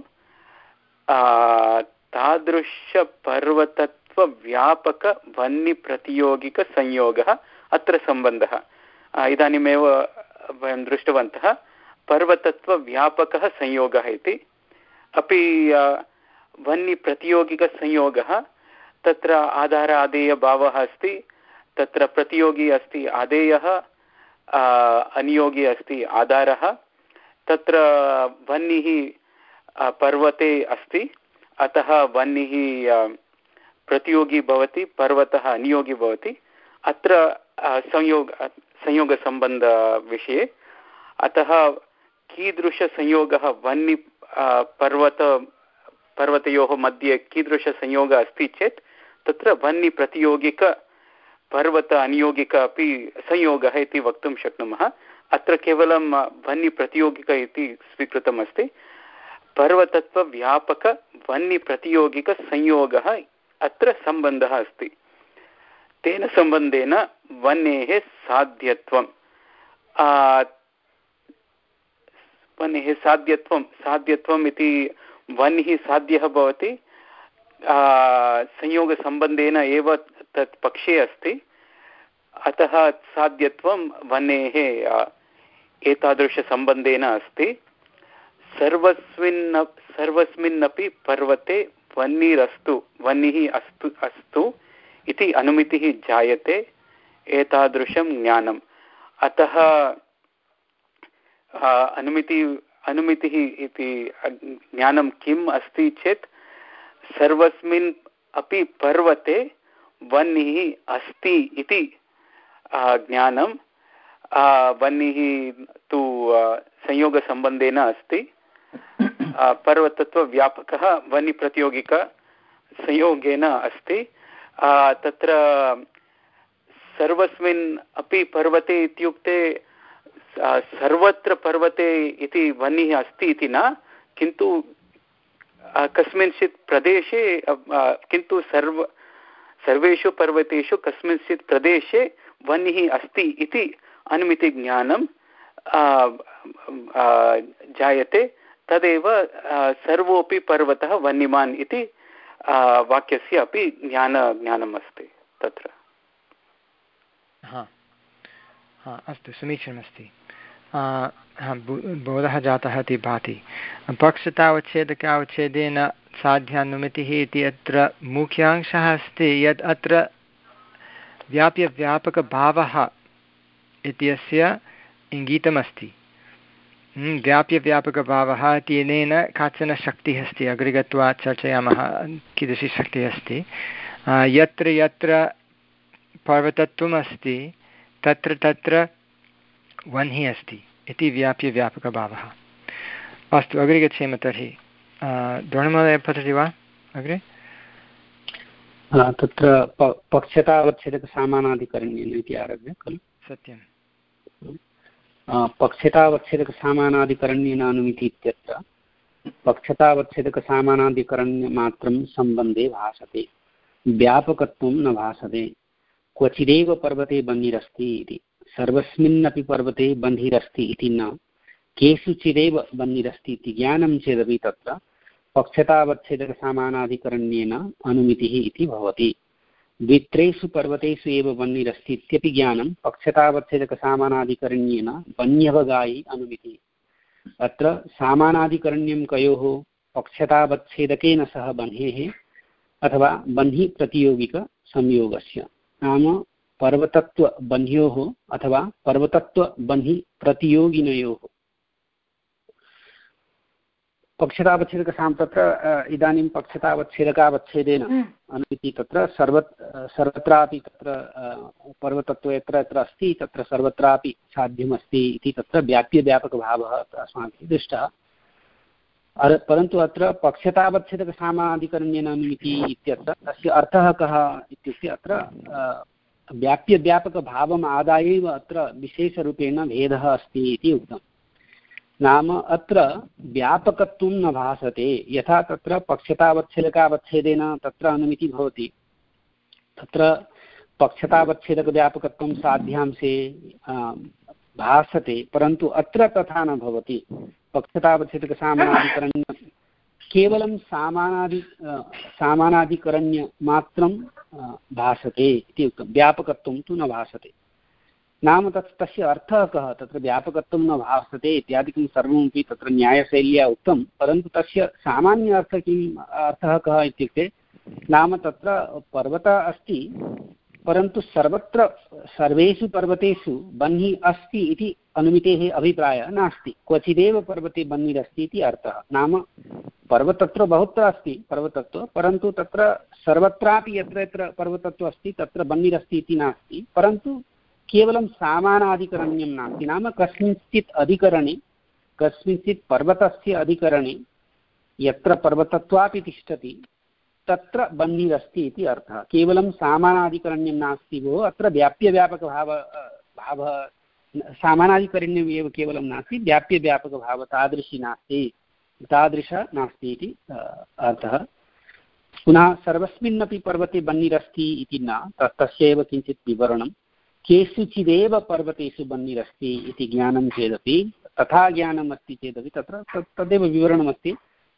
तादृशपर्वतत्वव्यापकवह्निप्रतियोगिकसंयोगः अत्र सम्बन्धः। इदानीमेव वयं दृष्टवन्तः पर्वतत्वव्यापकः संयोगः इति। अपि वह्निप्रतियोगिकसंयोगः तत्र आधार आदेयभावः अस्ति, तत्र प्रतियोगी अस्ति आदेयः, अनियोगी अस्ति आधारः। तत्र वह्निः पर्वते अस्ति, अतः वह्निः प्रतियोगी भवति, पर्वतः अनियोगी भवति। अत्र संयोग संयोगसम्बन्धविषये अतः कीदृशसंयोगः वह्नि पर्वत पर्वतयोः मध्ये कीदृशसंयोगः अस्ति चेत् तत्र वह्निप्रतियोगिक पर्वत अनियोगिक अपि संयोगः इति वक्तुं शक्नुमः। अत्र केवलं वह्निप्रतियोगिक इति स्वीकृतमस्ति। पर्वतत्वव्यापकवह्निप्रतियोगिकसंयोगः अत्र सम्बन्धः अस्ति। तेन सम्बन्धेन वह्नेः साध्यत्वं वह्नेः साध्यत्वं साध्यत्वम् इति वह्निः साध्यः भवति, संयोगसम्बन्धेन एव तत् पक्षे अस्ति, अतः साध्यत्वं वह्नेः एतादृशसम्बन्धेन अस्ति। सर्वस्मिन् सर्वस्मिन्नपि पर्वते वह्निरस्तु वह्निः अस्तु अस्तु इति अनुमितिः जायते, एतादृशं ज्ञानम्। अतः अनुमिति अनुमितिः इति ज्ञानं किम् अस्ति चेत् सर्वस्मिन् अपि पर्वते वह्निः अस्ति इति ज्ञानं। वह्निः तु संयोगसम्बन्धेन अस्ति, पर्वतत्वव्यापकः वह्निप्रतियोगिकसंयोगेन अस्ति। तत्र सर्वस्मिन् अपि पर्वते इत्युक्ते सर्वत्र पर्वते इति वह्निः अस्ति इति न, किन्तु कस्मिंश्चित् प्रदेशे, किन्तु सर्व सर्वेषु पर्वतेषु कस्मिंश्चित् प्रदेशे वह्निः अस्ति इति अनुमितिज्ञानं जायते। तदेव सर्वोऽपि पर्वतः वह्निमान् इति वाक्यस्य अपि ज्ञान ज्ञानम् अस्ति तत्र। हा हा अस्तु, समीचीनमस्ति। बोधः जातः इति भाति। पक्षतावच्छेदकावच्छेदेन साध्यानुमितिः इति अत्र मुख्यांशः अस्ति, यत् अत्र व्याप्यव्यापकभावः इत्यस्य इङ्गितमस्ति। व्याप्यव्यापकभावः इत्यनेन काचन शक्तिः अस्ति, अग्रे गत्वा चर्चयामः कीदृशी शक्तिः अस्ति। यत्र यत्र पर्वतत्वम् अस्ति तत्र तत्र वह्निः अस्ति इति व्याप्यव्यापकभावः। अस्तु, अग्रे गच्छेम तर्हि। द्रोणमहोदय पठति वा अग्रे? तत्र पक्षतावच्छेदकसामानाधिकरण्येन इति आरभ्य खलु? सत्यं। पक्षतावच्छेदकसामानाधिकरण्येन अनुमिति इत्यत्र पक्षतावच्छेदकसामानाधिकरण्यमात्रं सम्बन्धे भासते, व्यापकत्वं न भासते। क्वचिदेव पर्वते बन्धिरस्ति इति, सर्वस्मिन्नपि पर्वते बन्धिरस्ति इति न, केषुचिदेव बन्धिरस्ति इति ज्ञानं चेदपि तत्र पक्षतावच्छेदकसामानाधिकरण्येन अनुमितिः इति भवति। द्वित्रेषु पर्वतेषु एव बन्धिरस्ति इत्यपि ज्ञानं पक्षतावच्छेदकसामानाधिकरण्येन बन्ध्यवगायि अनुमितिः। अत्र सामानाधिकरण्यं कयोः? पक्षतावच्छेदकेन सह बन्धेः अथवा बन्धिप्रतियोगिकसंयोगस्य, नाम पर्वतत्वबन्ध्योः अथवा पर्वतत्वबन्धिप्रतियोगिनयोः। पक्षतावच्छेदकसाम तत्र इदानीं पक्षतावच्छेदकावच्छेदेन अनुमिति तत्र सर्व सर्वत्रापि तत्र पर्वतत्व यत्र यत्र अस्ति तत्र सर्वत्रापि साध्यमस्ति इति तत्र व्याप्यव्यापकभावः अस्माभिः दृष्टः। परन्तु अत्र पक्षतावच्छेदकसामानाधिकरण्येन अनुमिति इत्यत्र तस्य अर्थः कः इत्युक्ते अत्र व्याप्यव्यापकभावम् आदाय एव अत्र विशेषरूपेण भेदः अस्ति इति उक्तम्। नाम अत्र व्यापकत्वं न भासते, यथा तत्र पक्षतावच्छेदकावच्छेदेन तत्र अनुमिति भवति, तत्र पक्षतावच्छेदकव्यापकत्वं साध्यांशे भासते, परन्तु अत्र तथा न भवति। पक्षतावच्छेदकसामानाधिकरण्य केवलं सामानादि सामानाधिकरण्यमात्रं भासते इति उक्तं, व्यापकत्वं तु न भासते। नाम तत् तस्य अर्थः कः? तत्र व्यापकत्वं न भासते इत्यादिकं सर्वमपि तत्र न्यायशैल्या उक्तं, परन्तु तस्य सामान्य अर्थः किम् अर्थः कः इत्युक्ते, नाम तत्र पर्वतः अस्ति परन्तु सर्वत्र सर्वेषु पर्वतेषु बह्निः अस्ति इति अनुमितेः अभिप्रायः नास्ति। क्वचिदेव पर्वते बह्निरस्ति इति अर्थः। नाम पर्वतत्व बहुत्र अस्ति पर्वतत्व, परन्तु तत्र सर्वत्रापि यत्र यत्र पर्वतत्व अस्ति तत्र बह्निरस्ति इति नास्ति, परन्तु केवलं सामानाधिकरण्यं नास्ति। नाम कस्मिंश्चित् अधिकरणे कस्मिंश्चित् पर्वतस्य अधिकरणे यत्र पर्वतत्वापि तिष्ठति तत्र बह्निरस्ति इति अर्थः। केवलं सामानाधिकरण्यं नास्ति भोः, अत्र व्याप्यव्यापकभाव भावः सामानाधिकरण्यम् एव केवलं नास्ति, व्याप्यव्यापकभावः तादृशी नास्ति, तादृश नास्ति इति अर्थः। पुनः सर्वस्मिन्नपि पर्वते बह्निरस्ति इति न, तस्यैव किञ्चित् विवरणं। केषुचिदेव पर्वतेषु बह्निरस्ति इति ज्ञानं चेदपि, तथा ज्ञानम् अस्ति चेदपि तत्र तदेव विवरणमस्ति,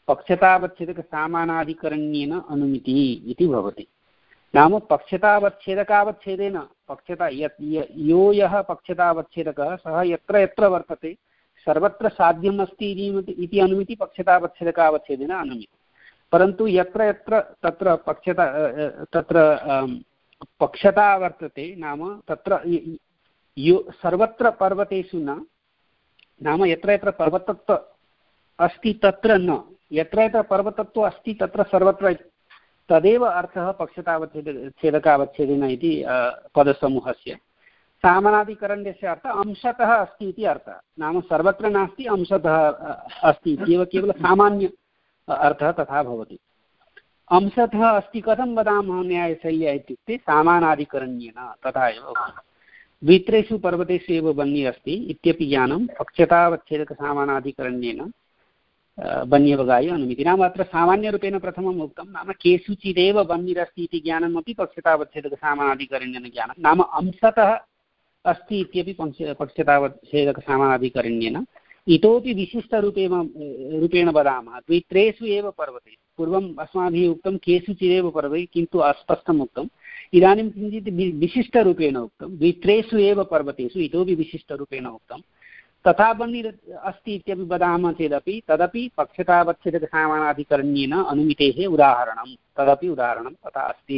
पक्षतावच्छेदकसामानाधिकरण्येन अनुमितिः इति भवति। नाम पक्षतावच्छेदकावच्छेदेन पक्षता यत् यो यः पक्षतावच्छेदकः सः यत्र यत्र वर्तते सर्वत्र साध्यम् अस्ति इति अनुमिति पक्षतावच्छेदकावच्छेदेन अनुमिति। परन्तु यत्र यत्र तत्र पक्षता तत्र पक्षता वर्तते, नाम तत्र यो सर्वत्र पर्वतेषु न, नाम यत्र यत्र पर्वतत्व अस्ति तत्र न, यत्र यत्र पर्वतत्व अस्ति तत्र सर्वत्र, तदेव अर्थः पक्षतावच्छेद छेदकावच्छेदेन इति पदसमूहस्य। सामानाधिकरण्यस्य अर्थः अंशतः अस्ति इति अर्थः। नाम सर्वत्र नास्ति, अंशतः अस्ति इत्येव केवलं सामान्य अर्थः तथा भवति। अंशतः अस्ति कथं वदामः न्यायशैल्या इत्युक्ते सामानाधिकरण्येन, तथा एव उक्तम्। द्वित्रेषु पर्वतेषु एव बह्निः अस्ति इत्यपि ज्ञानं पक्षतावच्छेदकसामानाधिकरण्येन बह्न्यवगाय अनुमिति। नाम अत्र सामान्यरूपेण प्रथमम् उक्तं, नाम केषुचिदेव बह्निरस्ति इति ज्ञानमपि पक्षतावच्छेदकसामानाधिकरण्येन ज्ञानं, नाम अंशतः अस्ति इत्यपि पक्षतावच्छेदकसामानाधिकरण्येन। इतोपि विशिष्टरूपेण रूपेण वदामः द्वित्रेषु एव पर्वते। पूर्वम् अस्माभिः उक्तं केषुचिदेव पर्वते, किन्तु अस्पष्टम् उक्तम्। इदानीं किञ्चित् विशिष्टरूपेण उक्तं, द्वित्रेषु एव पर्वतेषु, इतोपि विशिष्टरूपेण उक्तं। तथा बह्निः अस्ति इत्यपि वदामः चेदपि तदपि पक्षतावच्छेदकसामानाधिकरण्येन अनुमितेः उदाहरणं, तदपि उदाहरणं तथा अस्ति।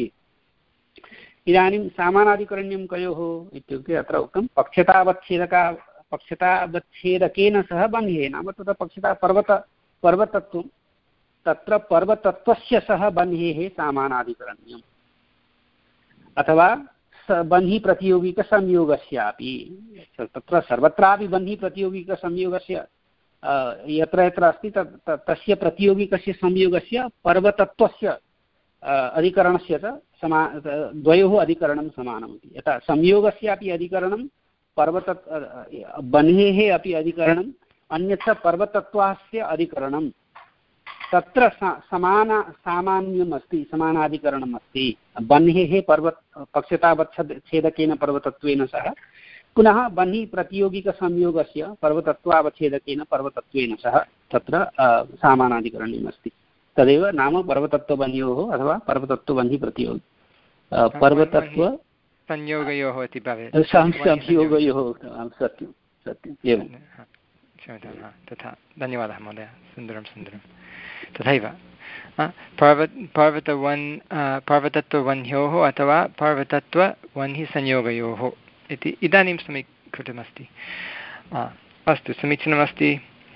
इदानीं सामानाधिकरण्यं कयोः इत्युक्ते अत्र उक्तं पक्षतावच्छेदका पक्षतावच्छेदकेन सह बह्निः, नाम तत्र पक्षता पर्वत पर्वतत्वं, तत्र पर्वतत्वस्य सह बह्निः सामानाधिकरण्यम्, अथवा बन्हि प्रतियोगिकसंयोगस्यापि तत्र सर्वत्रापि बन्हि प्रतियोगिकसंयोगस्य यत्र यत्र अस्ति तत् तस्य प्रतियोगिकस्य संयोगस्य पर्वतत्वस्य अधिकरणस्य च समा द्वयोः अधिकरणं समानमिति यथा संयोगस्यापि अधिकरणं पर्वत बन्हेः अपि अधिकरणम् अन्यथा पर्वतत्वस्य अधिकरणं तत्र समान सामान्यम् अस्ति समानाधिकरणम् अस्ति बन्हेः पर्वत पक्षतावच्छेदकेन पर्वतत्वेन सह पुनः बन्हि प्रतियोगिकसंयोगस्य पर्वतत्वावच्छेदकेन पर्वतत्वेन सह तत्र सामानाधिकरणम् अस्ति तदेव नाम पर्वतत्वबन्योः अथवा पर्वतत्वबन्हि प्रतियोगि पर्वतत्व संयोगयोः इति भवेत् संयोगयोः सत्यं सत्यम् एवं क्षम्यतां तथा धन्यवादः महोदय सुन्दरं सुन्दरं तथैव पर्वत पर्वतवन् पर्वतत्ववन्योः अथवा पर्वतत्ववह्निसंयोगयोः इति इदानीं समीकृतमस्ति अस्तु समीचीनमस्ति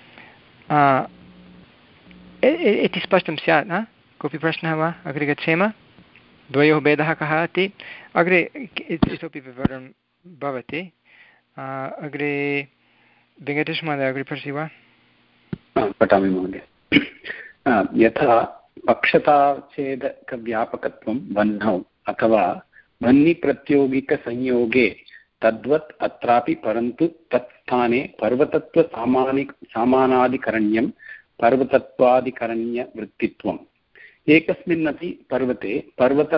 इति स्पष्टं स्यात् कोऽपि प्रश्नः वा अग्रे गच्छेम द्वयोः भेदः कः इति अग्रे इतोपि विवरणं भवति अग्रे वेङ्कटेश महोदय अग्रे पठति वा पठामि महोदय यथा पक्षताच्छेदकव्यापकत्वं वह्नौ अथवा वह्निप्रत्योगिकसंयोगे तद्वत् अत्रापि परन्तु तत्स्थाने पर्वतत्वसामानि सामानाधिकरण्यं पर्वतत्वादिकरण्यवृत्तित्वम् एकस्मिन्नपि पर्वते पर्वत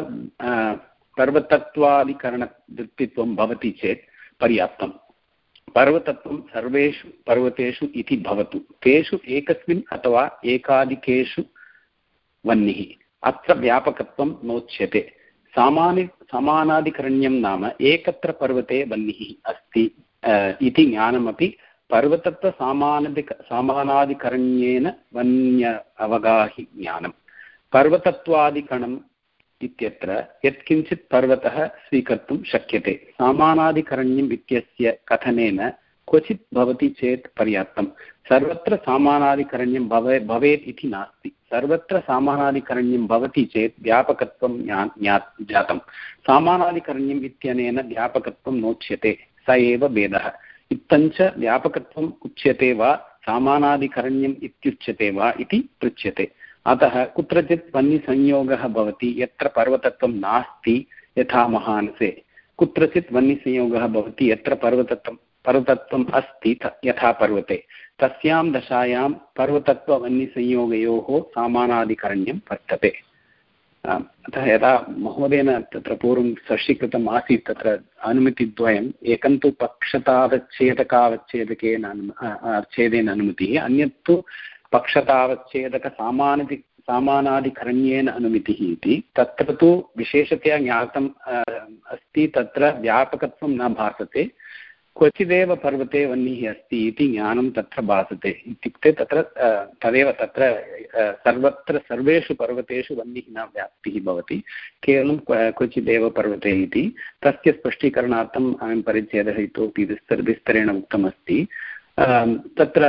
पर्वतत्वादिकरणवृत्तित्वं भवति चेत् पर्याप्तं पर्वतत्वं सर्वेषु पर्वतेषु इति भवतु तेषु एकस्मिन् अथवा एकाधिकेषु वह्निः अत्र व्यापकत्वं नोच्यते सामान्य समानाधिकरण्यं नाम एकत्र पर्वते वह्निः अस्ति इति ज्ञानमपि पर्वतत्वसामानाधिक सामानाधिकरण्येन वन्य अवगाहि ज्ञानं पर्वतत्वादिकरणम् इत्यत्र यत्किञ्चित् पर्वतः स्वीकर्तुं शक्यते सामानाधिकरण्यम् इत्यस्य कथनेन क्वचित् भवति चेत् पर्याप्तं सर्वत्र सामानाधिकरण्यं भवे भवेत् इति नास्ति सर्वत्र सामानाधिकरण्यं भवति चेत् व्यापकत्वं जातं सामानाधिकरण्यम् इत्यनेन व्यापकत्वं नोच्यते स एव भेदः इत्थञ्च व्यापकत्वम् उच्यते वा सामानाधिकरण्यम् इत्युच्यते वा इति पृच्छ्यते अतः कुत्रचित् वह्निसंयोगः भवति यत्र पर्वतत्वं नास्ति यथा महानसे कुत्रचित् वह्निसंयोगः भवति यत्र पर्वतत्वं पर्वतत्वम् अस्ति यथा पर्वते तस्यां दशायां पर्वतत्ववह्निसंयोगयोः सामानाधिकरण्यं वर्तते अतः यदा महोदयेन तत्र पूर्वं स्पष्टीकृतम् आसीत् तत्र अनुमतिद्वयम् एकं तु पक्षतावच्छेदकावच्छेदकेन अच्छेदेन अनुमतिः अन्यत् तु पक्षतावच्छेदकसामानादि सामानाधिकरण्येन अनुमतिः इति तत्र तु विशेषतया ज्ञातम् अस्ति तत्र व्यापकत्वं न भासते क्वचिदेव पर्वते वह्निः अस्ति इति ज्ञानं तत्र भासते इत्युक्ते तत्र तदेव तत्र सर्वत्र सर्वेषु पर्वतेषु वह्निः न व्याप्तिः भवति केवलं क्वचिदेव पर्वते इति तस्य स्पष्टीकरणार्थम् अयं परिच्छेदः इतोपि विस्तर विस्तरेण उक्तमस्ति तत्र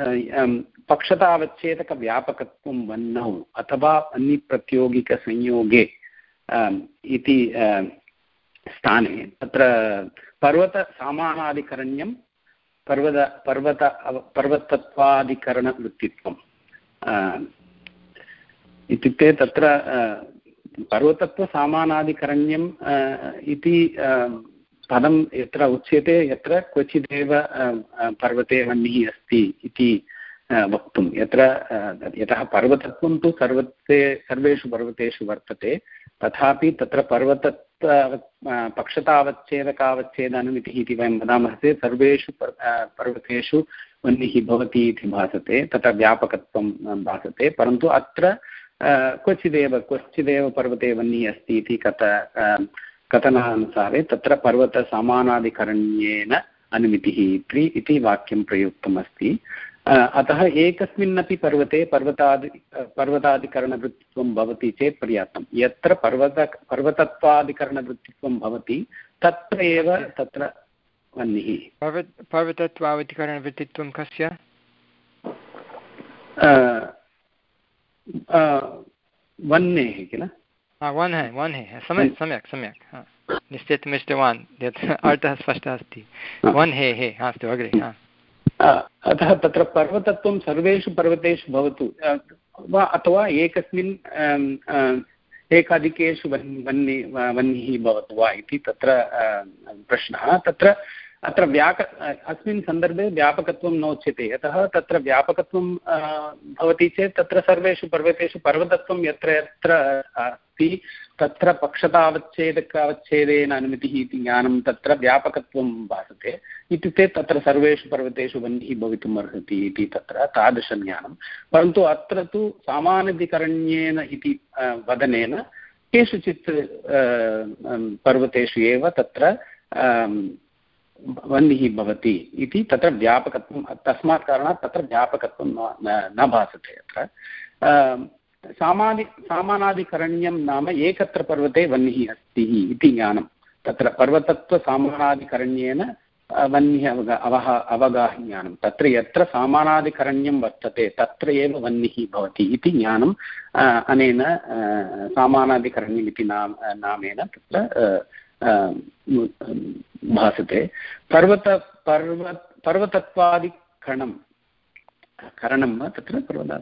पक्षतावच्छेदकव्यापकत्वं वह्नौ अथवा वह्निप्रत्योगिकसंयोगे इति स्थाने तत्र पर्वतसामानाधिकरण्यं पर्वत पर्वत पर्वतत्वादिकरणवृत्तित्वम् इत्युक्ते तत्र पर्वतत्वसामानाधिकरण्यम् इति पदं यत्र उच्यते यत्र क्वचिदेव पर्वते वह्निः अस्ति इति वक्तुं यत्र यतः पर्वतत्वं तु सर्वते सर्वेषु पर्वतेषु वर्तते तथापि तत्र पर्वतत्व पक्षतावच्छेदकावच्छेदानुमितिः इति वयं वदामः चेत् सर्वेषु पर्वतेषु वह्निः भवति इति भासते तत्र व्यापकत्वं भासते परन्तु अत्र क्वचिदेव क्वचिदेव पर्वते वह्निः अस्ति इति कथ कथनानुसारे तत्र पर्वतसामानाधिकरण्येन अनुमितिः इति वाक्यं प्रयुक्तमस्ति अतः एकस्मिन्नपि पर्वते पर्वतादि पर्वतादिकरणवृत्तित्वं भवति चेत् पर्याप्तं यत्र पर्वत पर्वतत्वादिकरणवृत्तित्वं भवति तत्र एव तत्र वह्निः पर्वतत्वादिकरणवृत्तित्वं कस्य वह्नेः किल वह्नेः वह्नेः सम्यक् सम्यक् सम्यक् निश्चयितुम् इष्टवान् यत् अर्थः स्पष्टः अस्ति वन् हे हे अस्तु अग्रे अतः तत्र पर्वतत्वं सर्वेषु पर्वतेषु भवतु वा अथवा एकस्मिन् एकाधिकेषु वन् वह्नि वह्निः भवतु वा इति तत्र प्रश्नः। तत्र अत्र व्याक अस्मिन् सन्दर्भे व्यापकत्वं नोच्यते यतः तत्र व्यापकत्वं भवति चेत् तत्र सर्वेषु पर्वतेषु पर्वतत्वं यत्र यत्र अस्ति तत्र पक्षतावच्छेदकावच्छेदेन अनुमितिः इति ज्ञानं तत्र व्यापकत्वं भासते। इत्युक्ते तत्र सर्वेषु पर्वतेषु वह्निः भवितुम् अर्हति इति तत्र तादृशज्ञानं। परन्तु अत्र तु सामानाधिकरण्येन इति वदनेन केषुचित् पर्वतेषु एव तत्र वह्निः भवति इति तत्र व्यापकत्वं तस्मात् कारणात् तत्र व्यापकत्वं न भासते। अत्र सामानि सामानाधिकरण्यं नाम एकत्र पर्वते वह्निः अस्ति इति ज्ञानं। तत्र पर्वतत्वसामानाधिकरण्येन वह्निः अवगा अवह अवगाहज्ञानं। तत्र यत्र सामानाधिकरण्यं वर्तते तत्र एव वह्निः भवति इति ज्ञानं अनेन सामानाधिकरण्यम् इति नाम नामेन तत्र भासते। पर्वत पर्वत पर्वतत्वादिकरणं करणं वा तत्र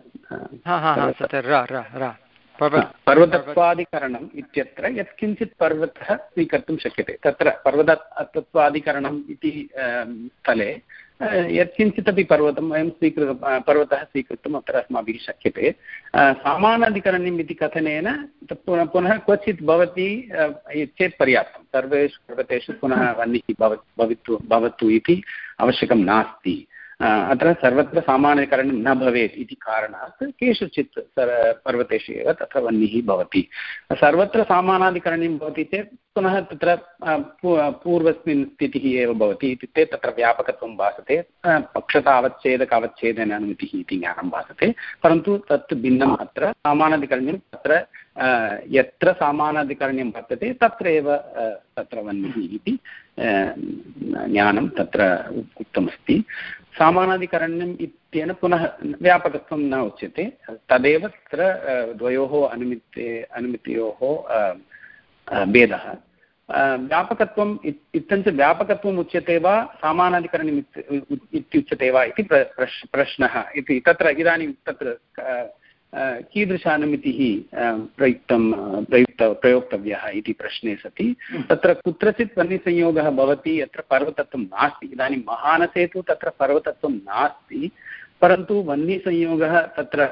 पर्वतत्वादिकरणम् इत्यत्र यत्किञ्चित् पर्वतः स्वीकर्तुं शक्यते। तत्र पर्वतत्वादिकरणम् इति स्थले यत्किञ्चिदपि पर्वतं वयं स्वीकृत पर्वतः स्वीकर्तुम् अत्र अस्माभिः शक्यते। सामानाधिकरण्यम् इति कथनेन पुनः पुनः क्वचित् भवति चेत् पर्याप्तं। सर्वेषु पर्वतेषु पुनः वह्निः भवतु भवतु इति आवश्यकं नास्ति। अत्र सर्वत्र सामान्यकरणं न भवेत् इति कारणात् केषुचित् पर्वतेषु एव तत्र वह्निः भवति। सर्वत्र सामानाधिकरणं भवति चेत् पुनः तत्र पूर्वस्मिन् स्थितिः एव भवति। इत्युक्ते तत्र व्यापकत्वं भासते, पक्षतावच्छेदकावच्छेदेन अनुमितिः इति ज्ञानं भासते। परन्तु तत् भिन्नम्। अत्र सामानाधिकरण्यं तत्र यत्र सामानाधिकरण्यं वर्तते तत्र एव तत्र वह्निः इति ज्ञानं तत्र उक्तमस्ति। सामानाधिकरण्यम् इत्येन पुनः व्यापकत्वं न उच्यते। तदेव तत्र द्वयोः अनुमिते अनुमितयोः भेदः। व्यापकत्वम् इत्थञ्च व्यापकत्वम् उच्यते वा सामानाधिकरणम् इत्युच्यते वा इति प्रश्नः इति तत्र इदानीं तत्र कीदृश अनुमितिः प्रयुक्तं प्रयुक्त प्रयोक्तव्यः इति प्रश्ने सति तत्र कुत्रचित् वह्निसंयोगः भवति यत्र पर्वतत्वं नास्ति। इदानीं महानसे तु तत्र पर्वतत्वं नास्ति, परन्तु वह्निसंयोगः तत्र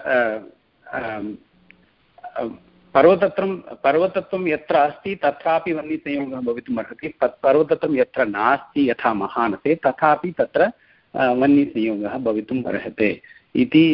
पर्वतत्वं पर्वतत्वं यत्र अस्ति तत्रापि वह्निसंयोगः भवितुम् अर्हति। पर्वतत्वं यत्र नास्ति यथा महानसे तथापि तत्र वह्निसंयोगः भवितुम् अर्हते इति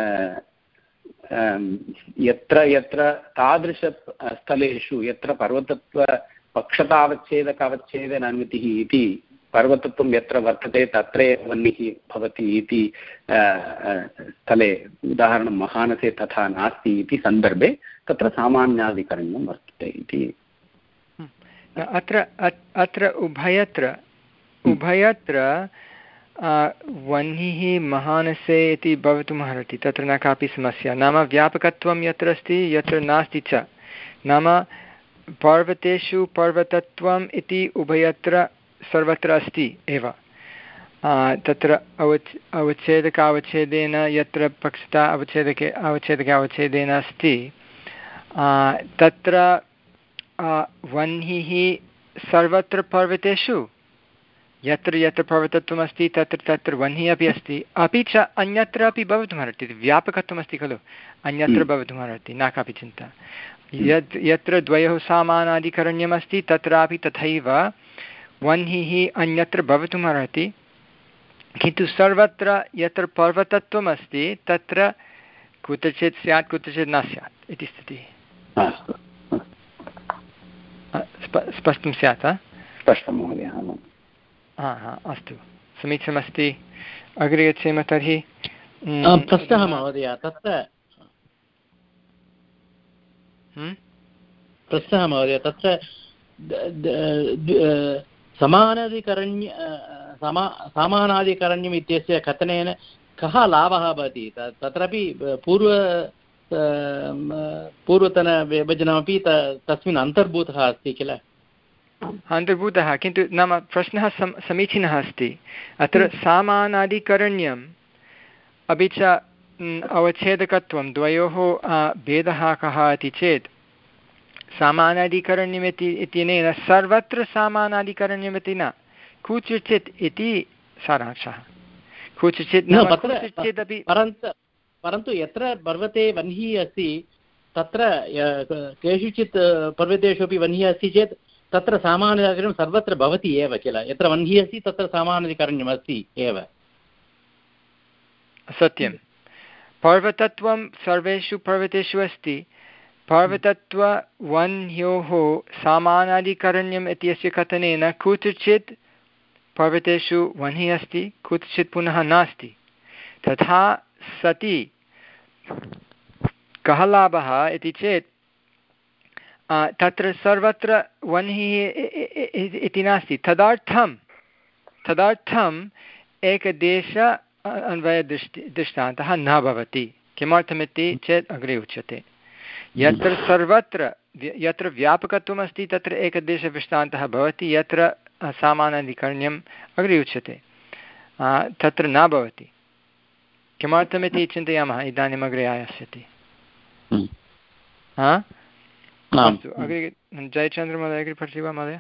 यत्र यत्र तादृशस्थलेषु यत्र पर्वतत्व पक्षतावच्छेदकावच्छेदेन अनुमितिः इति पर्वतत्वं यत्र वर्तते तत्र वह्निः भवति इति स्थले उदाहरणं महानसे तथा नास्ति इति सन्दर्भे तत्र सामान्याधिकरण्यं वर्तते इति। अत्र अत्र उभयत्र उभयत्र वह्निः महानसे इति भवितुम् अर्हति, तत्र न कापि समस्या। नाम व्यापकत्वं यत्र अस्ति यत्र नास्ति च, नाम पर्वतेषु पर्वतत्वम् इति उभयत्र सर्वत्र अस्ति एव। तत्र अवच् अवच्छेदकावच्छेदेन यत्र पक्षता अवच्छेदके अवच्छेदकावच्छेदेन अस्ति तत्र वह्निः सर्वत्र पर्वतेषु यत्र यत्र पर्वतत्वमस्ति तत्र तत्र वह्निः अपि अस्ति। अपि च अन्यत्र अपि भवितुमर्हति, व्यापकत्वमस्ति खलु, अन्यत्र भवितुमर्हति, न कापि चिन्ता। यत् यत्र द्वयोः सामानाधिकरण्यमस्ति तत्रापि तथैव वह्निः अन्यत्र भवितुमर्हति, किन्तु सर्वत्र यत्र पर्वतत्वमस्ति तत्र कुत्रचित् स्यात् कुत्रचित् न स्यात् इति स्थितिः। स्पष्टं स्यात्? स्पष्टं महोदय। हा हा अस्तु, समीचीनमस्ति। अग्रे गच्छेम तर्हि। प्रश्नः महोदय, तत्र प्रश्नः महोदय तत्र समानाधिकरण्य समा सामानाधिकरण्यम् इत्यस्य कथनेन कः लाभः भवति? तत्रापि पूर्व पूर्वतनविभजनमपि तस्मिन् अन्तर्भूतः अस्ति किल? अन्तर्भूतः, किन्तु नाम प्रश्नः सम समीचीनः अस्ति। अत्र सामानादिकरण्यम् अपि च अवच्छेदकत्वं द्वयोः भेदः कः इति चेत् सामानादिकरण्यमिति इत्यनेन सर्वत्र सामानादिकरण्यमिति न, कुत्रचित् इति सारांशः। कुत्रचित् नाम कुत्रचिदपि, परन्तु परन्तु यत्र पर्वते वह्निः अस्ति तत्र केषुचित् पर्वतेषु अपि वह्निः अस्ति चेत् तत्र सामानादिकरण्यं सर्वत्र भवति एव किल। यत्र वह्निः अस्ति तत्र सामानादिकरण्यम् अस्ति एव। सत्यं, पर्वतत्वं सर्वेषु पर्वतेषु अस्ति। पर्वतत्ववह्न्योः सामानादिकरण्यम् इत्यस्य कथनेन कुत्रचित् पर्वतेषु वह्निः अस्ति, कुत्रचित् पुनः नास्ति। तथा सति कः लाभः इति चेत् तत्र सर्वत्र वह्निः इति नास्ति। तदर्थं तदर्थम् एकदेश अन्वयदृष्टि दृष्टान्तः न भवति। किमर्थमिति चेत् अग्रे उच्यते। यत्र सर्वत्र यत्र व्यापकत्वम् अस्ति तत्र एकदेशदृष्टान्तः भवति, यत्र सामानादिकरण्यम् अग्रे उच्यते तत्र न भवति। किमर्थमिति चिन्तयामः, इदानीम् अग्रे आयास्यति। हा अस्तु, अग्रे जयचन्द्रमहोदय अग्रे पठति वा महोदय?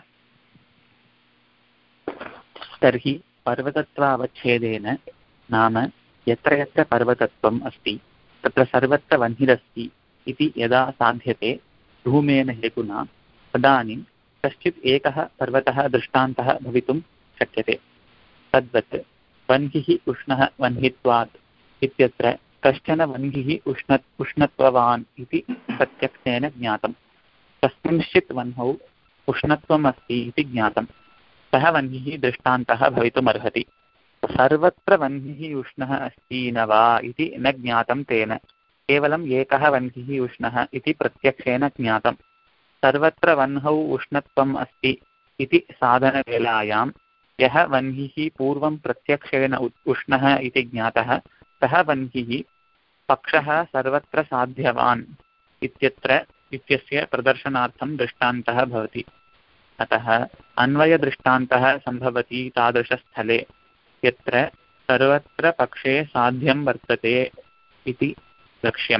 तर्हि पर्वतत्वावच्छेदेन नाम यत्र यत्र पर्वतत्वम् अस्ति तत्र सर्वत्र वह्निरस्ति इति यदा साध्यते धूमेन हेतुना तदानीं कश्चित् एकः पर्वतः दृष्टान्तः भवितुं शक्यते। तद्वत् वह्निः उष्णः वह्नित्वात् इत्यत्र कश्चन वह्निः उष्ण उष्णत्ववान् इति प्रत्यक्षेन ज्ञातं। कस्मिंश्चित् वह्नौ उष्णत्वम् अस्ति इति ज्ञातं। सः वह्निः दृष्टान्तः भवितुमर्हति। सर्वत्र वह्निः उष्णः अस्ति न वा इति न ज्ञातं तेन, केवलम् एकः वह्निः उष्णः इति प्रत्यक्षेन ज्ञातं। सर्वत्र वह्नौ उष्णत्वम् अस्ति इति साधनवेलायां यः वह्निः पूर्वं प्रत्यक्षेन उष्णः इति ज्ञातः सः वह्निः पक्षः सर्वत्र साध्यवान् इत्यत्र इत्यस्य प्रदर्शनार्थं दृष्टान्तः भवति। अतः अन्वयदृष्टान्तः सम्भवति तादृशस्थले यत्र सर्वत्र पक्षे साध्यं वर्तते इति लक्ष्यम्।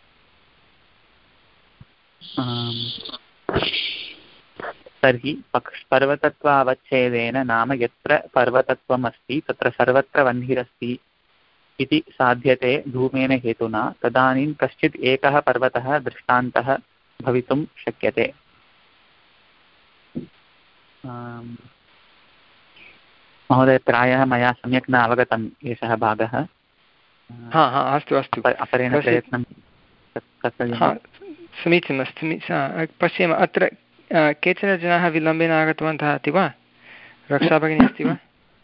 तर्हि पक्ष पर्वतत्वावच्छेदेन नाम यत्र पर्वतत्वम् अस्ति तत्र सर्वत्र वह्निरस्ति इति साध्यते धूमेन हेतुना तदानीं कश्चित् एकः पर्वतः दृष्टान्तः भवितुं शक्यते। महोदय, प्रायः मया सम्यक् न अवगतम् एषः भागः। हा हा अस्तु अस्तु, अपरेण प्रयत्नं कर्तव्यं। समीचीनमस्ति। पश्यामः, अत्र केचन जनाः विलम्बेन आगतवन्तः अस्ति वा? रक्षा भगिनी अस्ति वा?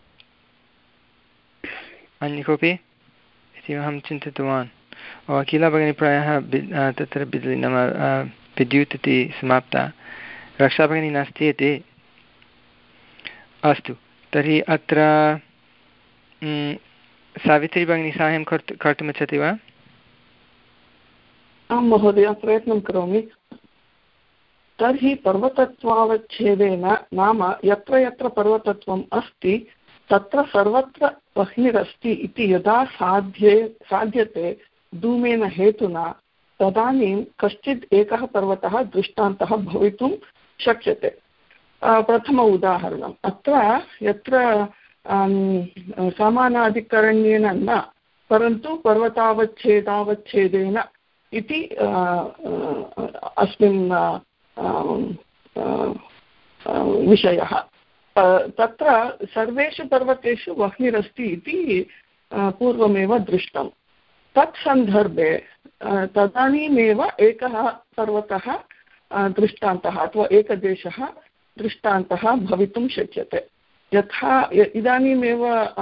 अन्य कोऽपि इति अहं चिन्तितवान्। अखिला भगिनी प्रायः तत्र बिज्लि नाम विद्युत् इति समाप्ता, रक्षा भगिनी नास्ति इति। अस्तु, तर्हि अत्र सावित्री भगिनी साहाय्यं कर्तुं कर्तुमिच्छति वा? आं महोदय, प्रयत्नं करोमि। तर्हि पर्वतत्वावच्छेदेन नाम यत्र यत्र पर्वतत्वम् अस्ति तत्र सर्वत्र वह्निरस्ति इति यदा साध्ये साध्यते धूमेन हेतुना तदानीं कश्चित् एकः पर्वतः दृष्टान्तः भवितुं शक्यते। प्रथम उदाहरणम्, अत्र यत्र समानाधिकरण्येन न परन्तु पर्वतावच्छेदावच्छेदेन इति अस्मिन् विषयः, तत्र सर्वेषु पर्वतेषु वह्निरस्ति इति पूर्वमेव दृष्टं। तत् सन्दर्भे तदानीमेव एकः पर्वतः दृष्टान्तः अथवा एकदेशः दृष्टान्तः भवितुं शक्यते। यथा इदानीमेव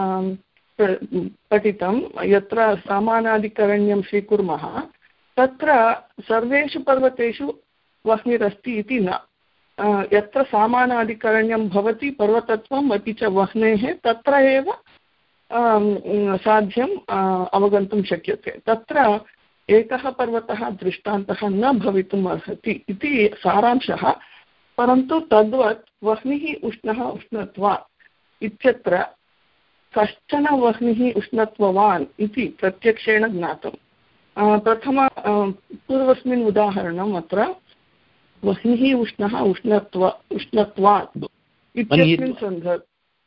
पठितं, यत्र समानाधिकरण्यं स्वीकुर्मः तत्र सर्वेषु पर्वतेषु वह्निरस्ति इति न। यत्र समानाधिकरण्यं भवति पर्वतत्वम् अपि च वह्नेः तत्र एव साध्यम् अवगन्तुं शक्यते। तत्र एकः पर्वतः दृष्टान्तः न भवितुम् अर्हति इति सारांशः परन्तु तद्वत् वह्निः उष्णः उष्णत्वात् इत्यत्र कश्चन वह्निः उष्णत्ववान् इति प्रत्यक्षेण ज्ञातम्। प्रथम पूर्वस्मिन् उदाहरणम् अत्र वह्निः उष्णः उष्णत्व उष्णत्वात् इत्यस्मिन् सन्दर्भे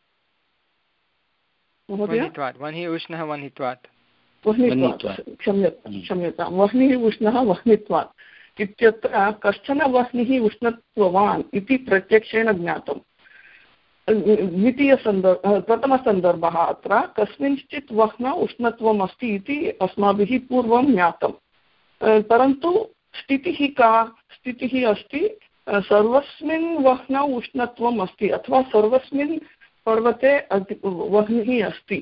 वह्निः उष्णः वह्नित्वात् क्षम्यतां वह्निः उष्णः वह्नित्वात् इत्यत्र कश्चन वह्निः उष्णत्ववान् इति प्रत्यक्षेण ज्ञातम्। द्वितीयसन्दर्भः प्रथमसन्दर्भः अत्र कस्मिंश्चित् वह्नौ उष्णत्वम् अस्ति इति अस्माभिः पूर्वं ज्ञातं, परन्तु स्थितिः का स्थितिः अस्ति सर्वस्मिन् वह्नौ उष्णत्वम् अस्ति अथवा सर्वस्मिन् पर्वते वह्निः अस्ति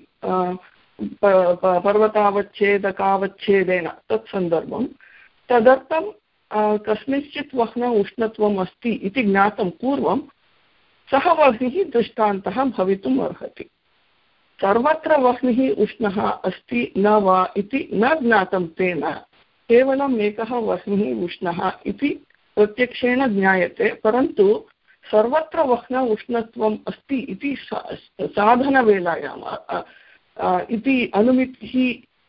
पर्वतावच्छेदकावच्छेदेन तत् सन्दर्भं तदर्थं कस्मिंश्चित् वह्नौ उष्णत्वम् अस्ति इति ज्ञातं पूर्वं सः वह्निः दृष्टान्तः भवितुम् अर्हति। सर्वत्र वह्निः उष्णः अस्ति न वा इति न ज्ञातं तेन, केवलम् एकः वह्निः उष्णः इति प्रत्यक्षेण ज्ञायते, परन्तु सर्वत्र वह्न उष्णत्वम् अस्ति इति साधनवेलायाम् इति अनुमितिः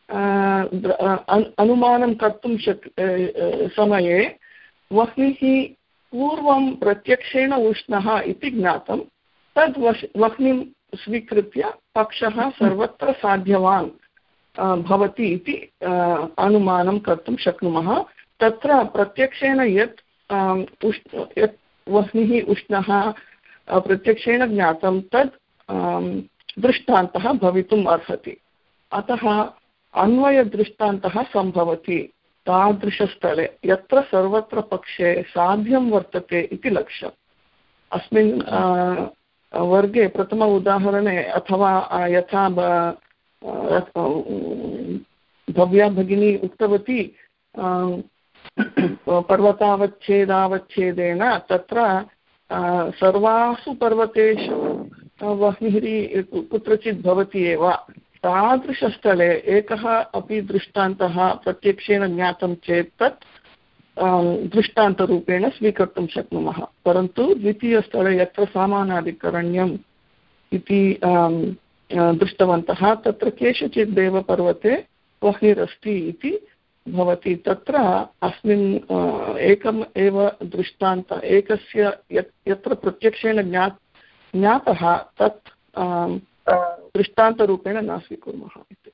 अनुमानं कर्तुं शक् समये वह्निः पूर्वं प्रत्यक्षेण उष्णः इति ज्ञातं, तद् वह्निं स्वीकृत्य पक्षः सर्वत्र साध्यवान् भवति इति अनुमानं कर्तुं शक्नुमः। तत्र प्रत्यक्षेण यत् उष्ण यत् वह्निः उष्णः प्रत्यक्षेण ज्ञातं तद् दृष्टान्तः भवितुम् अर्हति। अतः अन्वयदृष्टान्तः सम्भवति तादृशस्थले यत्र सर्वत्र पक्षे साध्यं वर्तते इति लक्ष्यम्। अस्मिन् वर्गे प्रथम उदाहरणे अथवा यथा भव्या भगिनी उक्तवती पर्वतावच्छेदावच्छेदेन तत्र सर्वासु पर्वतेषु वह्निः कुत्रचित् भवति एव, तादृशस्थले एकः अपि दृष्टान्तः प्रत्यक्षेण ज्ञातं चेत् तत् दृष्टान्तरूपेण स्वीकर्तुं शक्नुमः। परन्तु द्वितीयस्थले यत्र सामानाधिकरण्यम् इति दृष्टवन्तः तत्र केषुचित् देवपर्वते वह्निरस्ति इति भवति। तत्र अस्मिन् एकम् एव दृष्टान्त एकस्य यत्र प्रत्यक्षेण ज्ञा ज्ञातः तत् दृष्टान्तरूपेण न स्वीकुर्मः इति।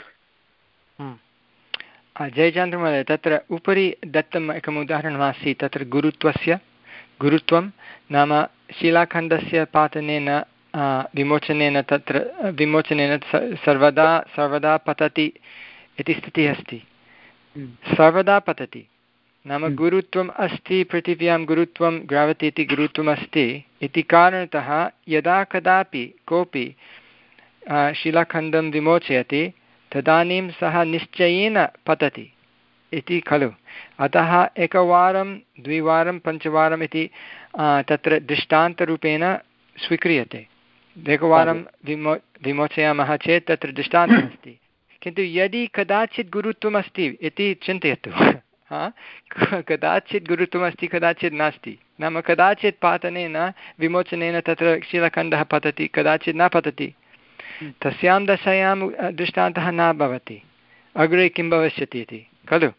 जयचन्द्रमहोदय, तत्र उपरि दत्तम् एकम् उदाहरणमासीत्, तत्र गुरुत्वस्य गुरुत्वं नाम शिलाखण्डस्य पातनेन विमोचनेन तत्र विमोचनेन सर्वदा सर्वदा पतति इति स्थितिः अस्ति। सर्वदा पतति नाम गुरुत्वम् अस्ति, पृथिव्यां गुरुत्वं ग्राविटि इति गुरुत्वम् अस्ति इति कारणतः यदा कदापि कोऽपि शिलाखण्डं विमोचयति तदानीं सः निश्चयेन पतति इति खलु। अतः एकवारं द्विवारं पञ्चवारम् इति तत्र दृष्टान्तरूपेण स्वीक्रियते। एकवारं विमो विमोचयामः चेत् तत्र दृष्टान्तः अस्ति, किन्तु यदि कदाचित् गुरुत्वम् अस्ति इति चिन्तयतु, हा कदाचित् गुरुत्वमस्ति कदाचित् नास्ति, नाम कदाचित् पातनेन विमोचनेन तत्र शिलाखण्डः पतति कदाचित् न पतति, तस्यां दशायां दृष्टान्तः न भवति, अग्रे किं भविष्यति इति खलु।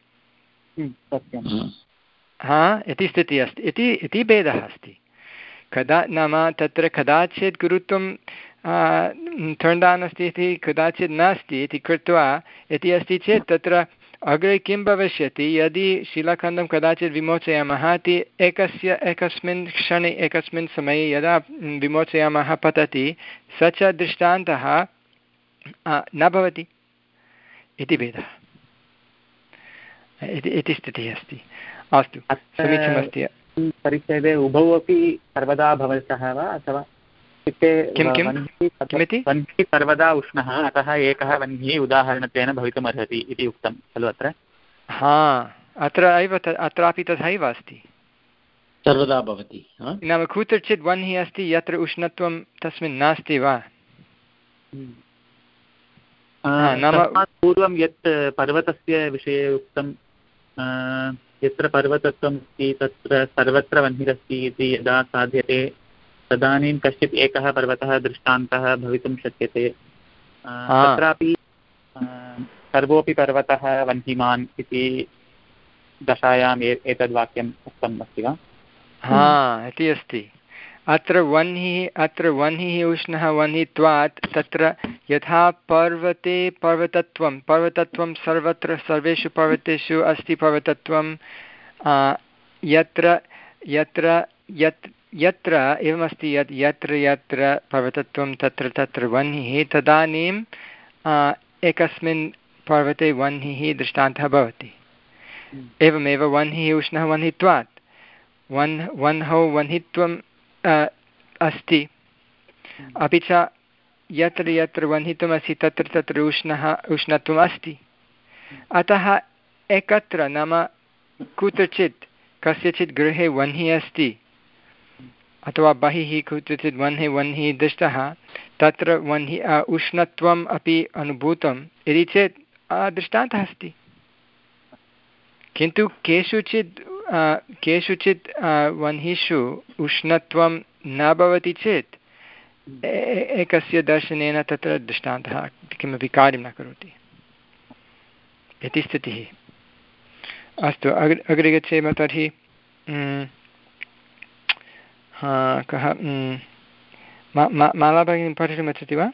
हा इति स्थितिः अस्ति इति इति भेदः अस्ति। कदा नाम तत्र कदाचित् गुरुत्वं टर्न् डौन् अस्ति इति कदाचित् नास्ति इति कृत्वा इति अस्ति चेत् तत्र अग्रे किं भविष्यति यदि शिलाखण्डं कदाचित् विमोचयामः इति एकस्य एकस्मिन् क्षणे एकस्मिन् समये यदा विमोचयामः पतति स च दृष्टान्तः न भवति इति भेदः इति स्थितिः अस्ति। अस्तु, समीचीनमस्ति। परिच्छेदे उभौ अपि सर्वदा भवतः वा अथवा किं किं किमिति वह्निः सर्वदा उष्णः अतः एकः वह्निः उदाहरणत्वेन भवितुमर्हति इति उक्तं खलु अत्र। हा अत्र एव अत्रापि तथैव अस्ति, सर्वदा भवति। नाम कुत्रचित् वह्निः अस्ति यत्र उष्णत्वं तस्मिन् नास्ति वा। नाम पूर्वं यत् पर्वतस्य विषये उक्तं यत्र पर्वतत्वम् अस्ति तत्र सर्वत्र वह्निरस्ति इति यदा साध्यते तदानीं कश्चित् एकः पर्वतः दृष्टान्तः भवितुं शक्यते। तत्रापि सर्वोऽपि पर्वतः वह्निमान् इति दशायाम् एतद् वाक्यम् उक्तम् अस्ति वा? हा इति अस्ति। अत्र वह्निः अत्र वह्निः उष्णः वह्नित्वात् तत्र यथा पर्वते पर्वतत्वं पर्वतत्वं सर्वत्र सर्वेषु पर्वतेषु अस्ति पर्वतत्वं यत्र यत्र यत् यत्र एवमस्ति यत् यत्र यत्र पर्वतत्वं तत्र तत्र वह्निः तदानीं एकस्मिन् पर्वते वह्निः दृष्टान्तः भवति। एवमेव वह्निः उष्णः वह्नित्वात् वह् वह्नौ वह्नित्वं अस्ति अपि च यत्र यत्र वह्नित्वम् अस्ति तत्र तत्र उष्णः उष्णत्वम् अस्ति। अतः एकत्र नाम कुत्रचित् कस्यचित् गृहे वह्निः अस्ति अथवा बहिः कुत्रचित् वह्निः वह्निः दृष्टः तत्र वह्निः उष्णत्वम् अपि अनुभूतं यदि चेत् दृष्टान्तः अस्ति। किन्तु केषुचित् केषुचित् वह्निषु उष्णत्वं न भवति चेत् एकस्य दर्शनेन तत्र दृष्टान्तः किमपि कार्यं न करोति इति स्थितिः। अस्तु अग्रे अग्रे गच्छेम तर्हि। हा कः माला भगिनी पठितुमिच्छति वा?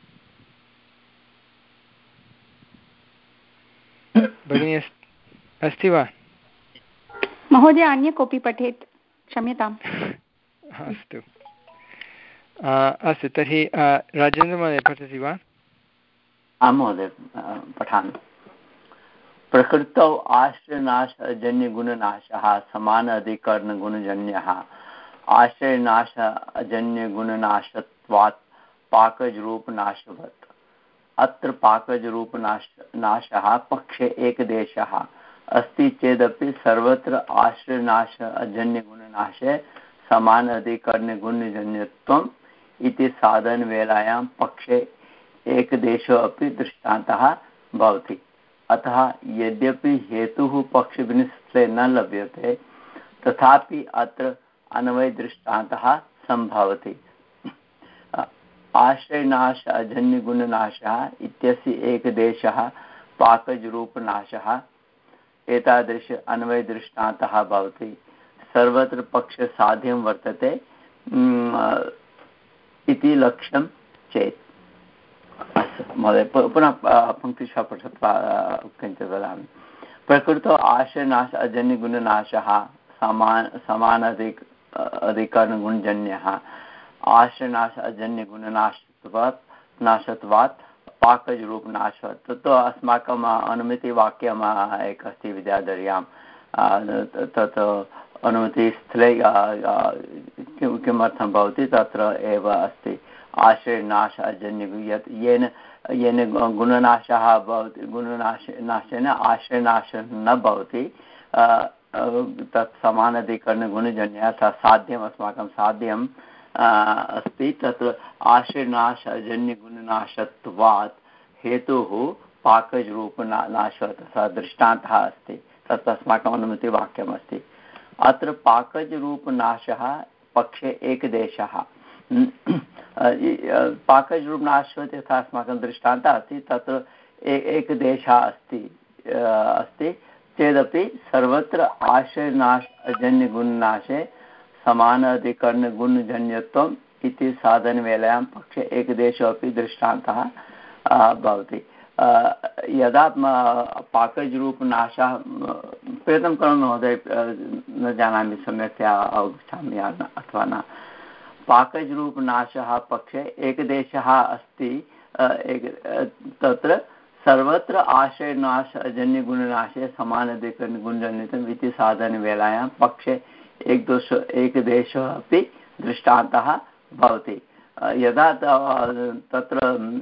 भगिनी अस्ति वा? महोदय अन्य कोऽपि पठेत्, क्षम्यताम्। अस्तु अस्तु तर्हि राजेन्द्रमहोदय पठति वा? आं महोदय पठामि। प्रकृतौ आश्रयनाशजन्यगुणनाशः समान अधिकरणगुणजन्यः आश्रयनाश अजन्यगुणनाशत्वात् पाकजरूपनाशवत्। अत्र पाकजरूपनाश नाशः पक्षे एकदेशः अस्ति चेदपि सर्वत्र आश्रयनाश अजन्यगुणनाशे समान अधिकरणगुणजन्यत्वम् इति साधनवेलायां पक्षे एकदेशो अपि दृष्टान्तः भवति। अतः यद्यपि हेतुः पक्षविनिश्चये न लभ्यते तथापि अत्र अन्वयदृष्टान्तः सम्भवति। आश्रयनाश अजन्यगुणनाशः इत्यस्य एकदेशः पाकजरूपनाशः एतादृश अन्वयदृष्टान्तः भवति। सर्वत्र पक्षसाध्यं वर्तते इति लक्ष्यं चेत्। अस्तु महोदय पुनः पङ्क्तिशः पठित्वा किञ्चित् वदामि। प्रकृतौ आश्रयनाश अजन्यगुणनाशः समान समानाधिक अधिकरणगुणजन्यः आश्रयनाश अजन्यगुणनाशत्वात् नाशत्वात् पाकजरूपनाशः। तत् अस्माकम् अनुमितिवाक्यम् एक अस्ति विद्याधर्यां तत् अनुमितिस्थले किमर्थं भवति तत्र एव अस्ति आश्रयनाश अजन्य येन येन गुणनाशः भवति गुणनाश नाशेन आश्रयनाशः न भवति तत् समानाधिकरणगुणजन्यः साध्यम् अस्माकं साध्यम् अस्ति। तत्र आश्रयनाशजन्यगुणनाशत्वात् हेतुः पाकजरूपनाशः सः दृष्टान्तः अस्ति। तत् अस्माकम् अनुमतिवाक्यम् अस्ति। अत्र पाकजरूपनाशः पक्षे एकदेशः पाकजरूपनाशः यथा अस्माकं दृष्टान्तः अस्ति तत्र एकदेशः अस्ति अस्ति चेदपि सर्वत्र आश्रयनाश अजन्यगुणनाशे समान अधिकरणगुणजन्यत्वम् इति साधनवेलायां पक्षे एकदेशो अपि दृष्टान्तः भवति। यदा पाकजरूपनाशः प्रयत्नं करोमि महोदय न जानामि सम्यक्तया अवगच्छामि अथवा न। पाकजरूपनाशः पक्षे एकदेशः अस्ति तत्र सर्वत्र आश्रयनाश अजन्यगुणनाशे समानाधिकरणगुणजन्यत्वम् इति साधनवेलायां पक्षे एकदोष एकदेशः अपि दृष्टान्तः भवति। यदा तत्र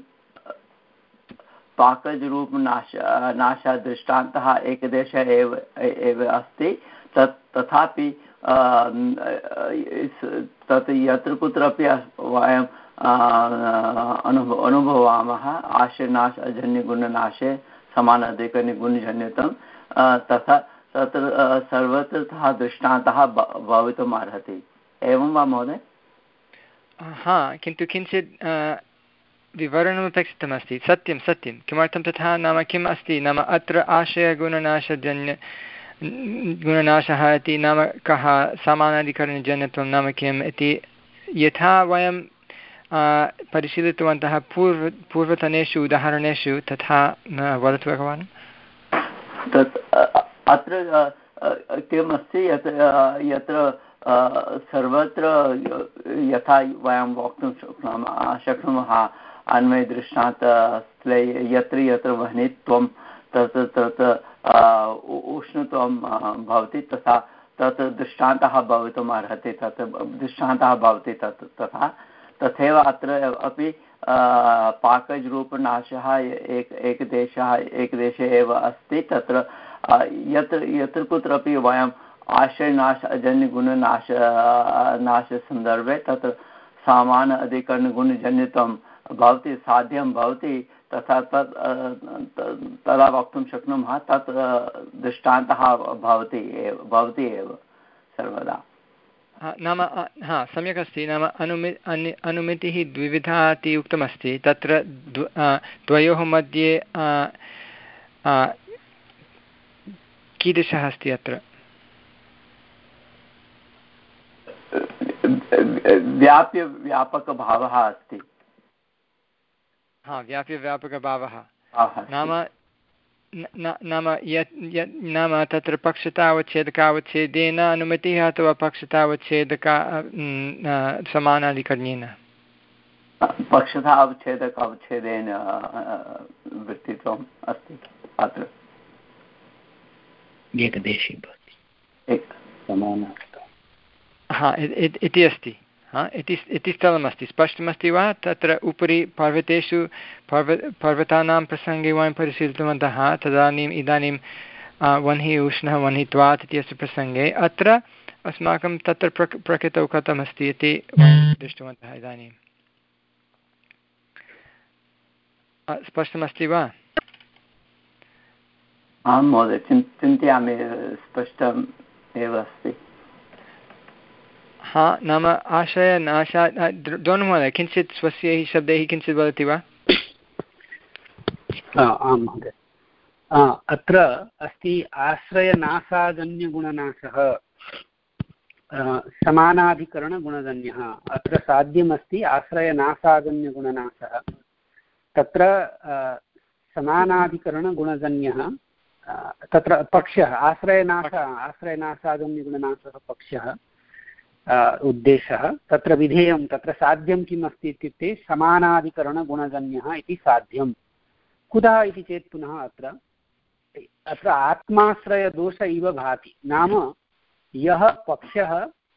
पाकजरूपनाश नाशः दृष्टान्तः एकदेशः एव एव अस्ति तत् तथापि तत् यत्र कुत्रापि वयं अनुभव अनुभवामः आश्रयनाश अजन्यगुणनाशे समानाधिकरणगुणजन्यत्वं तथा तत्र सर्वत्र सः दृष्टान्तः भवितुम् अर्हति, एवं वा महोदय? हा, किन्तु किञ्चित् विवरणमपेक्षितमस्ति। सत्यं सत्यं। किमर्थं तथा नाम किम् अस्ति नाम अत्र आशयगुणनाशजन्य गुणनाशः इति नाम कः, समानाधिकरणजन्यत्वं नाम किम् इति यथा वयं परिशीलितवन्तः पूर्व पूर्वतनेषु उदाहरणेषु तथा न वदतु एकवारं। तत् अत्र किमस्ति यत् यत्र सर्वत्र यथा वयं वक्तुं शक्नुमः शक्नुमः अन्वयदृष्टान्तस्थले यत्र यत्र वह्नित्वं तत् तत् उष्णत्वं भवति तथा तत् दृष्टान्तः भवितुम् अर्हति, तत् दृष्टान्तः भवति तत् तथा तथैव अत्र अपि पाकजरूपनाशः एक एकदेशः एकदेशे एव अस्ति। तत्र यत्र यत्र कुत्रापि वयं आश्रयनाशजन्यगुणनाश नाशसन्दर्भे तत्र सामान्य अधिकरणगुणजन्यत्वं भवति, साध्यं भवति, तथा तत् तदा वक्तुं शक्नुमः तत् दृष्टान्तः भवति एव भवति एव सर्वदा। नाम हा सम्यक् अस्ति। नाम अनुमि अनुमितिः द्विविधा इति उक्तमस्ति। तत्र द्वयोः मध्ये कीदृशः अस्ति अत्र? व्याप्यव्यापकभावः अस्ति। हा, व्याप्यव्यापकभावः नाम नाम यत् यत् नाम तत्र पक्षतावच्छेदकावच्छेदेन अनुमतिः अथवा पक्षतावच्छेदका समानाधिकरणेन? पक्षतावच्छेदकावच्छेदेन वृत्तित्वम् अस्ति अत्र। एकदेशी भवति समानार्थः। हा इति अस्ति। हा इति इति स्थलमस्ति। स्पष्टमस्ति वा? तत्र उपरि पर्वतेषु पर्व पर्वतानां प्रसङ्गे वयं परिशीलितवन्तः। तदानीम् इदानीं वह्निः उष्णः वह्नित्वात् इत्यस्य प्रसङ्गे अत्र अस्माकं तत्र प्रक प्रकृतौ कथमस्ति इति वयं दृष्टवन्तः। इदानीं स्पष्टमस्ति वा? आं महोदय, चिन्तयामि स्पष्टम् एव अस्ति। हा नाम आशयनाशा द्रोणमहोदय किञ्चित् स्वस्यैः शब्दैः किञ्चित् वदति वा? आं महोदय, अत्र अस्ति आश्रयनाशाजन्यगुणनाशः समानाधिकरणगुणजन्यः। अत्र साध्यमस्ति आश्रयनाशाजन्यगुणनाशः। तत्र समानाधिकरणगुणजन्यः तत्र पक्षः आश्रयनाश आश्रयनाशाजन्यगुणनाशः पक्षः उद्देशः। तत्र विधेयं तत्र साध्यं किम् अस्ति इत्युक्ते समानाधिकरणगुणजन्यः इति साध्यं। कुतः इति चेत् पुनः अत्र अत्र आत्माश्रयदोष इव भाति। नाम यः पक्षः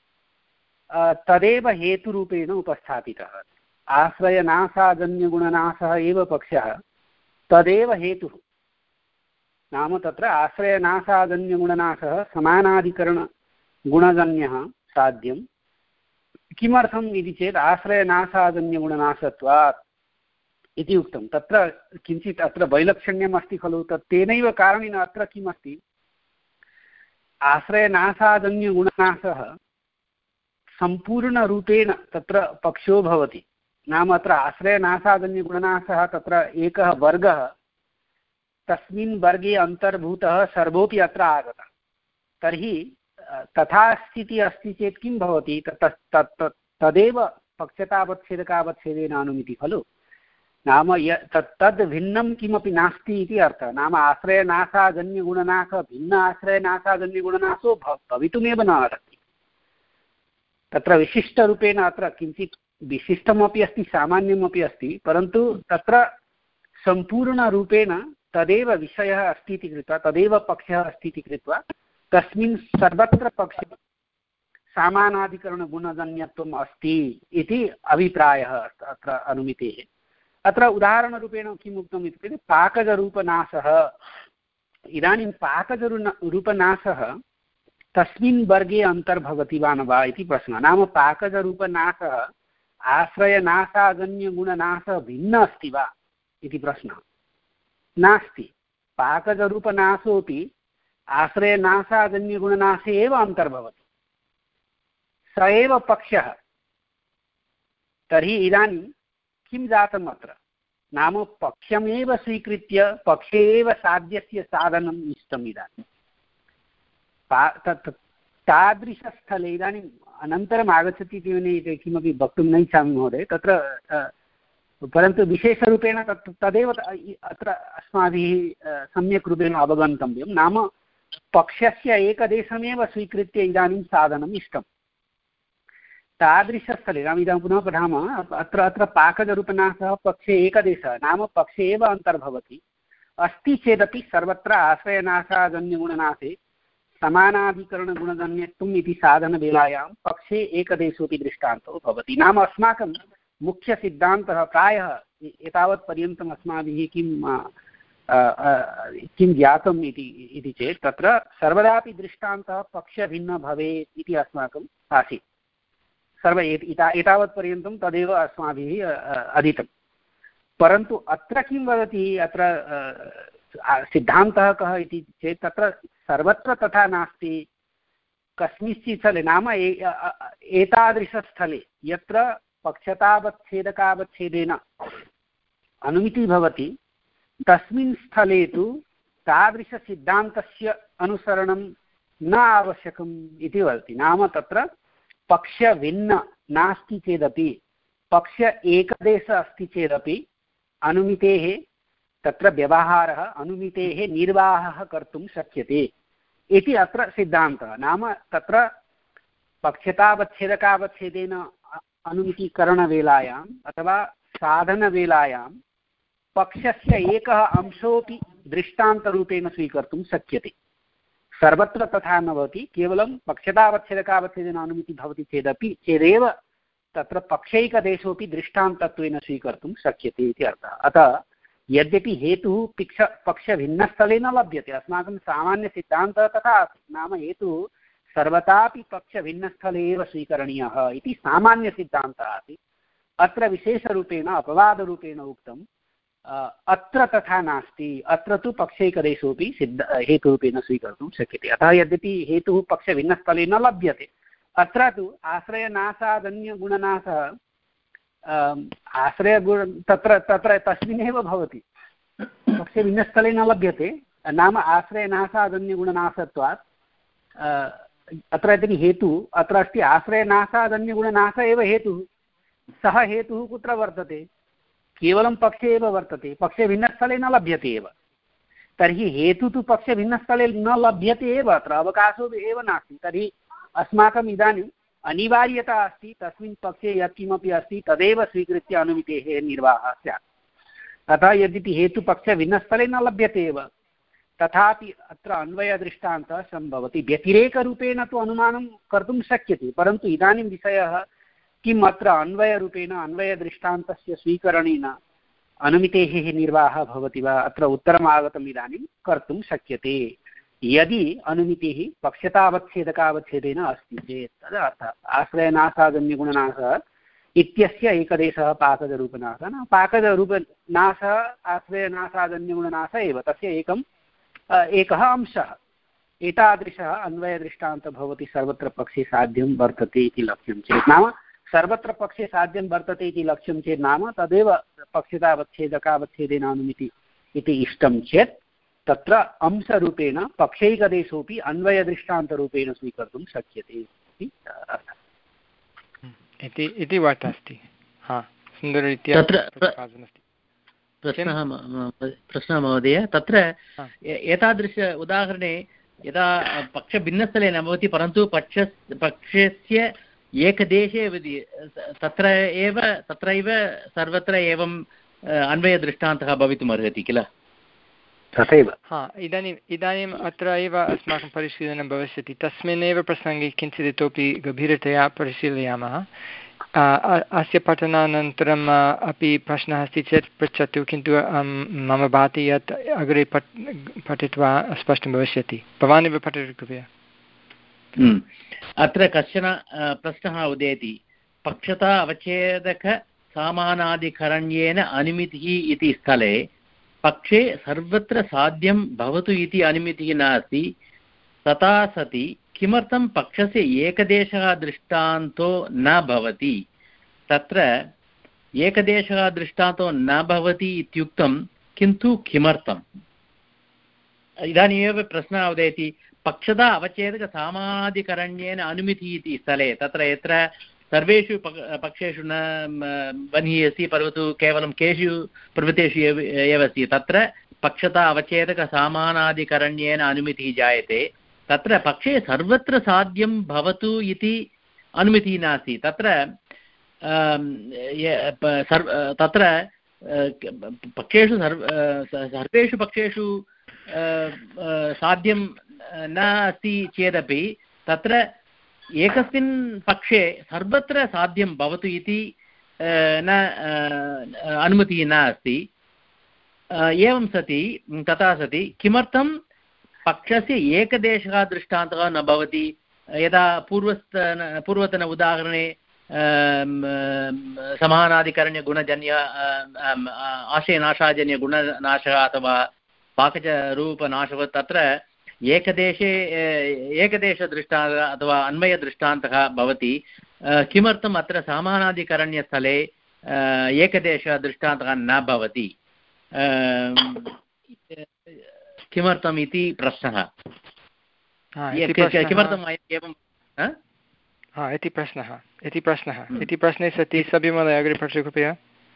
तदेव हेतुरूपेण उपस्थापितः। आश्रयनाशाजन्यगुणनाशः एव पक्षः, तदेव हेतुः। नाम तत्र आश्रयनाशाजन्यगुणनाशः समानाधिकरणगुणजन्यः साध्यं। किमर्थम् इति चेत् आश्रयनाशाजन्यगुणनाशत्वात् इति उक्तं। तत्र किञ्चित् अत्र वैलक्षण्यम् अस्ति खलु। तत् तेनैव कारणेन अत्र किम् अस्ति, आश्रयनाशाजन्यगुणनाशः सम्पूर्णरूपेण तत्र पक्षो भवति। नाम अत्र आश्रयनाशाजन्यगुणनाशः तत्र एकः वर्गः, तस्मिन् वर्गे अन्तर्भूतः सर्वोऽपि अत्र आगतः। तर्हि तथा स्थितिः अस्ति चेत् किं भवति, तदेव पक्षतावच्छेदकावच्छेदेन अनुमिति खलु। नाम य तत् तद् भिन्नं किमपि नास्ति इति अर्थः। नाम आश्रयनाशाजन्यगुणनाशः भिन्न आश्रयनाशाजन्यगुणनाशो भवितुमेव न अर्हति। तत्र विशिष्टरूपेण अत्र किञ्चित् विशिष्टमपि अस्ति, सामान्यमपि अस्ति, परन्तु तत्र सम्पूर्णरूपेण तदेव विषयः अस्ति इति कृत्वा, तदेव पक्षः अस्ति इति कृत्वा तस्मिन् सर्वत्र पक्षे समानाधिकरणगुणजन्यत्वम् अस्ति इति अभिप्रायः अत्र अनुमितेः। अत्र उदाहरणरूपेण किम् उक्तम् इत्युक्ते पाकजरूपनाशः। इदानीं पाकजरूपनाशः तस्मिन् वर्गे अन्तर्भवति वा न वा इति प्रश्नः। नाम पाकजरूपनाशः आश्रयनाशाजन्यगुणनाशः भिन्न अस्ति वा इति प्रश्नः। नास्ति। पाकजरूपनाशोऽपि आश्रयनाशादन्यगुणनाशे एव अन्तर्भवति, स एव पक्षः। तर्हि इदानीं किं जातम् अत्र? नाम पक्षमेव स्वीकृत्य पक्षे एव साध्यस्य साधनम् इष्टम्। इदानीं तादृशस्थले इदानीम् अनन्तरम् आगच्छति इति किमपि वक्तुं न इच्छामि महोदय तत्र, परन्तु विशेषरूपेण तत् तदेव अत्र अस्माभिः सम्यक् रूपेण अवगन्तव्यं। नाम पक्षस्य एकदेशमेव स्वीकृत्य इदानीं साधनम् इष्टम्। तादृशस्थले नाम इदानीं पुनः पठामः। अत्र अत्र पाकजरूपनाशः पक्षे एकदेशः नाम पक्षे एव अन्तर्भवति अस्ति चेदपि सर्वत्र आश्रयनाशादन्यगुणनाशे समानाधिकरणगुणगण्यत्वम् इति साधनवेलायां पक्षे एकदेशोऽपि दृष्टान्तो भवति। नाम अस्माकं मुख्यसिद्धान्तः प्रायः एतावत्पर्यन्तम् अस्माभिः किं किं ज्ञातम् इति चेत् तत्र सर्वदापि दृष्टान्तः पक्षभिन्नः भवेत् इति अस्माकम् आसीत्। सर्व एता एतावत्पर्यन्तं तदेव अस्माभिः अधीतं। परन्तु अत्र किं वदति, अत्र सिद्धान्तः कः इति चेत् तत्र सर्वत्र तथा नास्ति। कस्मिंश्चित् स्थले नाम एतादृशस्थले यत्र पक्षतावच्छेदकावच्छेदेन अनुमितिः भवति तस्मिन् स्थले तु तादृशसिद्धान्तस्य अनुसरणं न आवश्यकम् इति वदति। नाम तत्र पक्षभिन्न नास्ति चेदपि पक्ष एकदेश अस्ति चेदपि अनुमितेः तत्र व्यवहारः अनुमितेः निर्वाहः कर्तुं शक्यते इति अत्र सिद्धान्तः। नाम तत्र पक्षतावच्छेदकावच्छेदेन अनुमितिकरणवेलायाम् अथवा साधनवेलायां पक्षस्य एकः अंशोऽपि दृष्टान्तरूपेण स्वीकर्तुं शक्यते। सर्वत्र तथा न भवति, केवलं पक्षतावच्छेदकावच्छेदेन अनुमितिः भवति चेदपि चेदेव तत्र पक्षैकदेशोऽपि दृष्टान्तत्वेन स्वीकर्तुं शक्यते इति अर्थः। अतः यद्यपि हेतुः पिक्ष पक्षभिन्नस्थले न लभ्यते, अस्माकं सामान्यसिद्धान्तः तथा अस्ति। नाम हेतुः सर्वदापि पक्षभिन्नस्थले एव स्वीकरणीयः इति सामान्यसिद्धान्तः आसीत्। अत्र विशेषरूपेण अपवादरूपेण उक्तम् अत्र तथा नास्ति, अत्र तु पक्षैकदेशोऽपि सिद्ध हेतुरूपेण स्वीकर्तुं शक्यते। अतः यद्यपि हेतुः पक्षभिन्नस्थले न लभ्यते, अत्र तु आश्रयनाशादन्यगुणनाशः आश्रयगुण तत्र तत्र तस्मिन्नेव भवति, पक्षभिन्नस्थले न लभ्यते। नाम आश्रयनाशादन्यगुणनाशत्वात् अत्र यदि हेतुः अत्र अस्ति आश्रयनाशादन्यगुणनाश एव हेतुः। सः हेतुः कुत्र वर्तते? केवलं पक्षे एव वर्तते, पक्षे भिन्नस्थले न लभ्यते एव। तर्हि हेतुः तु पक्षे भिन्नस्थले न लभ्यते एव, अत्र अवकाशो एव नास्ति। तर्हि अस्माकम् इदानीम् अनिवार्यता अस्ति तस्मिन् पक्षे यत्किमपि अस्ति तदेव स्वीकृत्य अनुमितेः निर्वाहः स्यात्। अतः यद्यपि हेतुपक्षे भिन्नस्थले न लभ्यते एव तथापि अत्र अन्वयदृष्टान्तः सम्भवति। व्यतिरेकरूपेण तु अनुमानं कर्तुं शक्यते, परन्तु इदानीं विषयः किम् अत्र अन्वयरूपेण अन्वयदृष्टान्तस्य स्वीकरणेन अनुमितेः निर्वाहः भवति वा? अत्र उत्तरम् आगतम् इदानीं कर्तुं शक्यते यदि अनुमितिः पक्षतावच्छेदकावच्छेदेन अस्ति चेत्। तदर्थः आश्रयनाशादन्यगुणनाशः इत्यस्य एकदेशः पाकजरूपनाशः न पाकजरूपनाशः आश्रयनाशादन्यगुणनाशः एव तस्य एकम् एकः अंशः। एतादृशः अन्वयदृष्टान्तः भवति सर्वत्र पक्षे साध्यं वर्तते इति लक्ष्यं चेत्। नाम सर्वत्र पक्षे साध्यं वर्तते इति लक्ष्यं चेत् नाम तदेव पक्षतावच्छेदकावच्छेदेन अनुमिति इति इष्टं चेत् तत्र अंशरूपेण पक्षैकदेशोऽपि अन्वयदृष्टान्तरूपेण स्वीकर्तुं शक्यते इति इति वार्ता अस्ति। हा, सुन्दररीत्या प्रश्नः प्रश्नः महोदय, तत्र एतादृश उदाहरणे यदा पक्षभिन्नस्थले न भवति परन्तु पक्ष पक्षस्य एकदेशे तत्र एव तत्रैव सर्वत्र एवम् अन्वयदृष्टान्तः भवितुमर्हति किल? तथैव। हा, इदानीम् इदानीम् अत्र एव अस्माकं परिशीलनं भविष्यति। तस्मिन्नेव प्रसङ्गे किञ्चित् इतोपि गभीरतया परिशीलयामः। अस्य पठनानन्तरम् अपि प्रश्नः अस्ति चेत् पृच्छतु, किन्तु मम भाति यत् अग्रे पठ पठित्वा स्पष्टं भविष्यति। भवान् एव पठतु कृपया। अत्र कश्चन प्रश्नः उदेति, पक्षता अवच्छेदक सामानाधिकरण्येन अनुमितिः इति स्थले पक्षे सर्वत्र साध्यं भवतु इति अनुमितिः नास्ति, तथा सति किमर्थं पक्षस्य एकदेशः दृष्टान्तो न भवति? तत्र एकदेशः दृष्टान्तो न भवति इत्युक्तं, किन्तु किमर्थम्? इदानीमेव प्रश्नः उदेति, पक्षता अवच्छेदकसामानाधिकरण्येन अनुमितिः इति स्थले, तत्र यत्र सर्वेषु पक्षेषु न बन्ही अस्ति, परन्तु केवलं केषु पर्वतेषु एव अस्ति, तत्र पक्षता अवच्छेदकसामानाधिकरण्येन अनुमितिः जायते। तत्र पक्षे सर्वत्र साध्यं भवतु इति अनुमितिः नास्ति। तत्र तत्र पक्षेषु सर्वेषु पक्षेषु साध्यं न अस्ति चेदपि तत्र एकस्मिन् पक्षे सर्वत्र साध्यं भवतु इति न अनुमतिः न अस्ति। एवं सति तथा सति किमर्थं पक्षस्य एकदेशः दृष्टान्तः न भवति? यदा पूर्वस्तन पूर्वतन उदाहरणे समानाधिकरण्यगुणजन्य आशयनाशाजन्यगुणनाशः अथवा पाकजरूपनाशवत् तत्र एकदेशे एकदेशदृष्टान्तः अथवा अन्वयदृष्टान्तः भवति। किमर्थम् अत्र समानाधिकरण्यस्थले एकदेशदृष्टान्तः न भवति? किमर्थम् इति प्रश्नः। किमर्थम् एवं हा इति प्रश्नः इति प्रश्नः इति प्रश्ने सति सभिमहोदय अग्रे पठतु कृपया।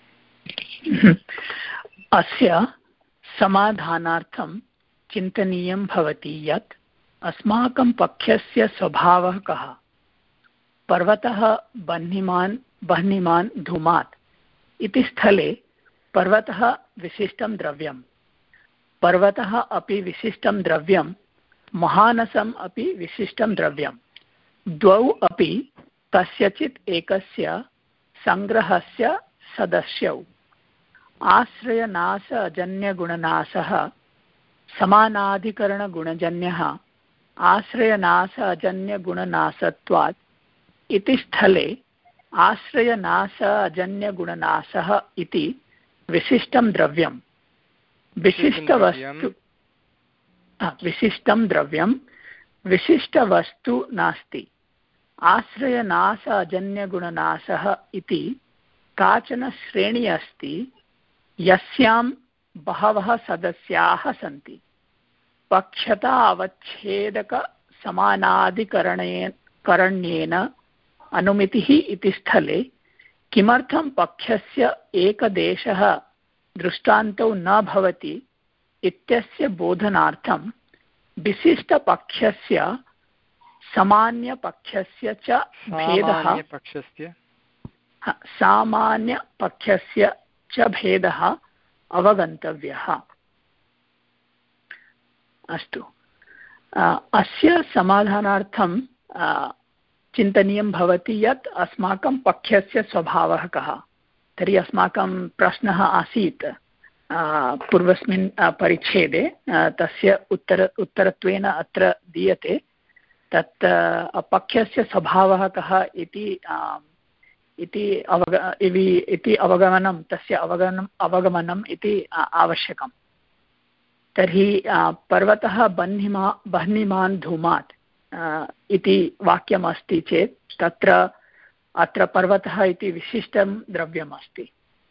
अस्य समाधानार्थं चिन्तनीयं भवति यत् अस्माकं पक्षस्य स्वभावः कः। पर्वतः बह्निमान् बह्निमान् धूमात् इति स्थले पर्वतः विशिष्टं द्रव्यं, पर्वतः अपि विशिष्टं द्रव्यं, महानसम् अपि विशिष्टं द्रव्यं। द्वौ अपि कस्यचित् एकस्य सङ्ग्रहस्य सदस्यौ। आश्रयनाश अजन्यगुणनाशः समानाधिकरणगुणजन्यः आश्रयनाश अजन्यगुणनाशत्वात् इति स्थले आश्रयनाश अजन्यगुणनाशः इति विशिष्टं द्रव्यं, विशिष्टवस्तु विशिष्टं द्रव्यं, विशिष्टवस्तु नास्ति। आश्रयनाश अजन्यगुणनाशः इति काचन श्रेणी अस्ति यस्यां बहवः सदस्याः सन्ति। पक्षता अवच्छेदकसमानाधिकरणेन करण्येन अनुमितिः इति स्थले किमर्थं पक्षस्य एकदेशः दृष्टान्तौ न भवति इत्यस्य बोधनार्थं विशिष्टपक्षस्य सामान्यपक्षस्य च भेदः सामान्यपक्षस्य च भेदः अवगन्तव्यः। अस्तु, अस्य समाधानार्थं चिन्तनीयं भवति यत् अस्माकं पक्षस्य स्वभावः कः। तर्हि अस्माकं प्रश्नः आसीत् पूर्वस्मिन् परिच्छेदे, तस्य उत्तर उत्तरत्वेन अत्र दीयते। तत् पक्षस्य स्वभावः कः इति इति अवग इति अवगमनं तस्य अवगमनम् अवगमनम् इति आवश्यकं। तर्हि पर्वतः बह्निमा बह्निमान् धूमात् इति वाक्यमस्ति चेत् तत्र अत्र पर्वतः इति विशिष्टं द्रव्यमस्ति।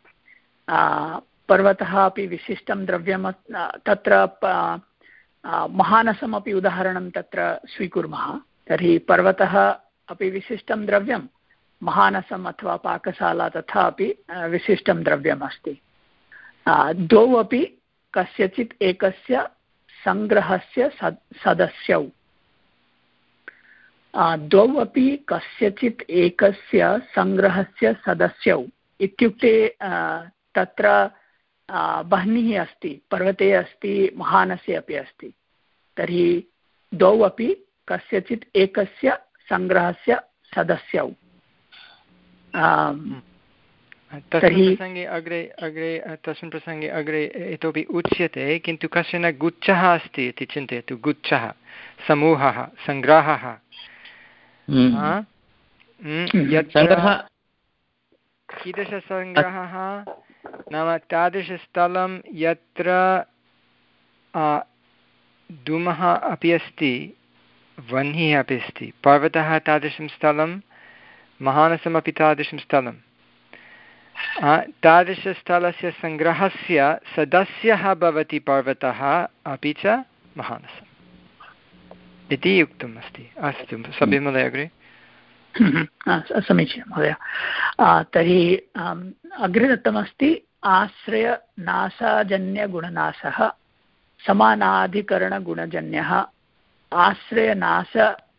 पर्वतः अपि विशिष्टं द्रव्यं, तत्र महानसमपि उदाहरणं तत्र स्वीकुर्मः। तर्हि पर्वतः अपि विशिष्टं द्रव्यं, महानसम् अथवा पाकशाला तथा अपि विशिष्टं द्रव्यमस्ति। द्वौ अपि कस्यचित् एकस्य सङ्ग्रहस्य सदस्यौ। द्वौ अपि कस्यचित् एकस्य सङ्ग्रहस्य सदस्यौ इत्युक्ते तत्र बह्निः अस्ति, पर्वते अस्ति, महानसे अपि अस्ति। तर्हि द्वौ अपि कस्यचित् एकस्य सङ्ग्रहस्य सदस्यौ। तस्मिन् प्रसङ्गे अग्रे अग्रे तस्मिन् प्रसङ्गे अग्रे इतोपि उच्यते, किन्तु कश्चन गुच्छः अस्ति इति चिन्तयतु। गुच्छः, समूहः, सङ्ग्रहः। कीदृशसङ्ग्रहः नाम तादृशस्थलं यत्र धूमः अपि अस्ति, वह्निः अपि अस्ति, पर्वतः तादृशं स्थलं, महानसमपि तादृशं स्थलं, तादृशस्थलस्य सङ्ग्रहस्य सदस्यः भवति पर्वतः अपि च महानसम् इति उक्तम् अस्ति। अस्तु सबिमलय अग्रे। समीचीनं महोदय। तर्हि अग्रे दत्तमस्ति आश्रयनाशाजन्यगुणनाशः समानाधिकरणगुणजन्यः आश्रयनाश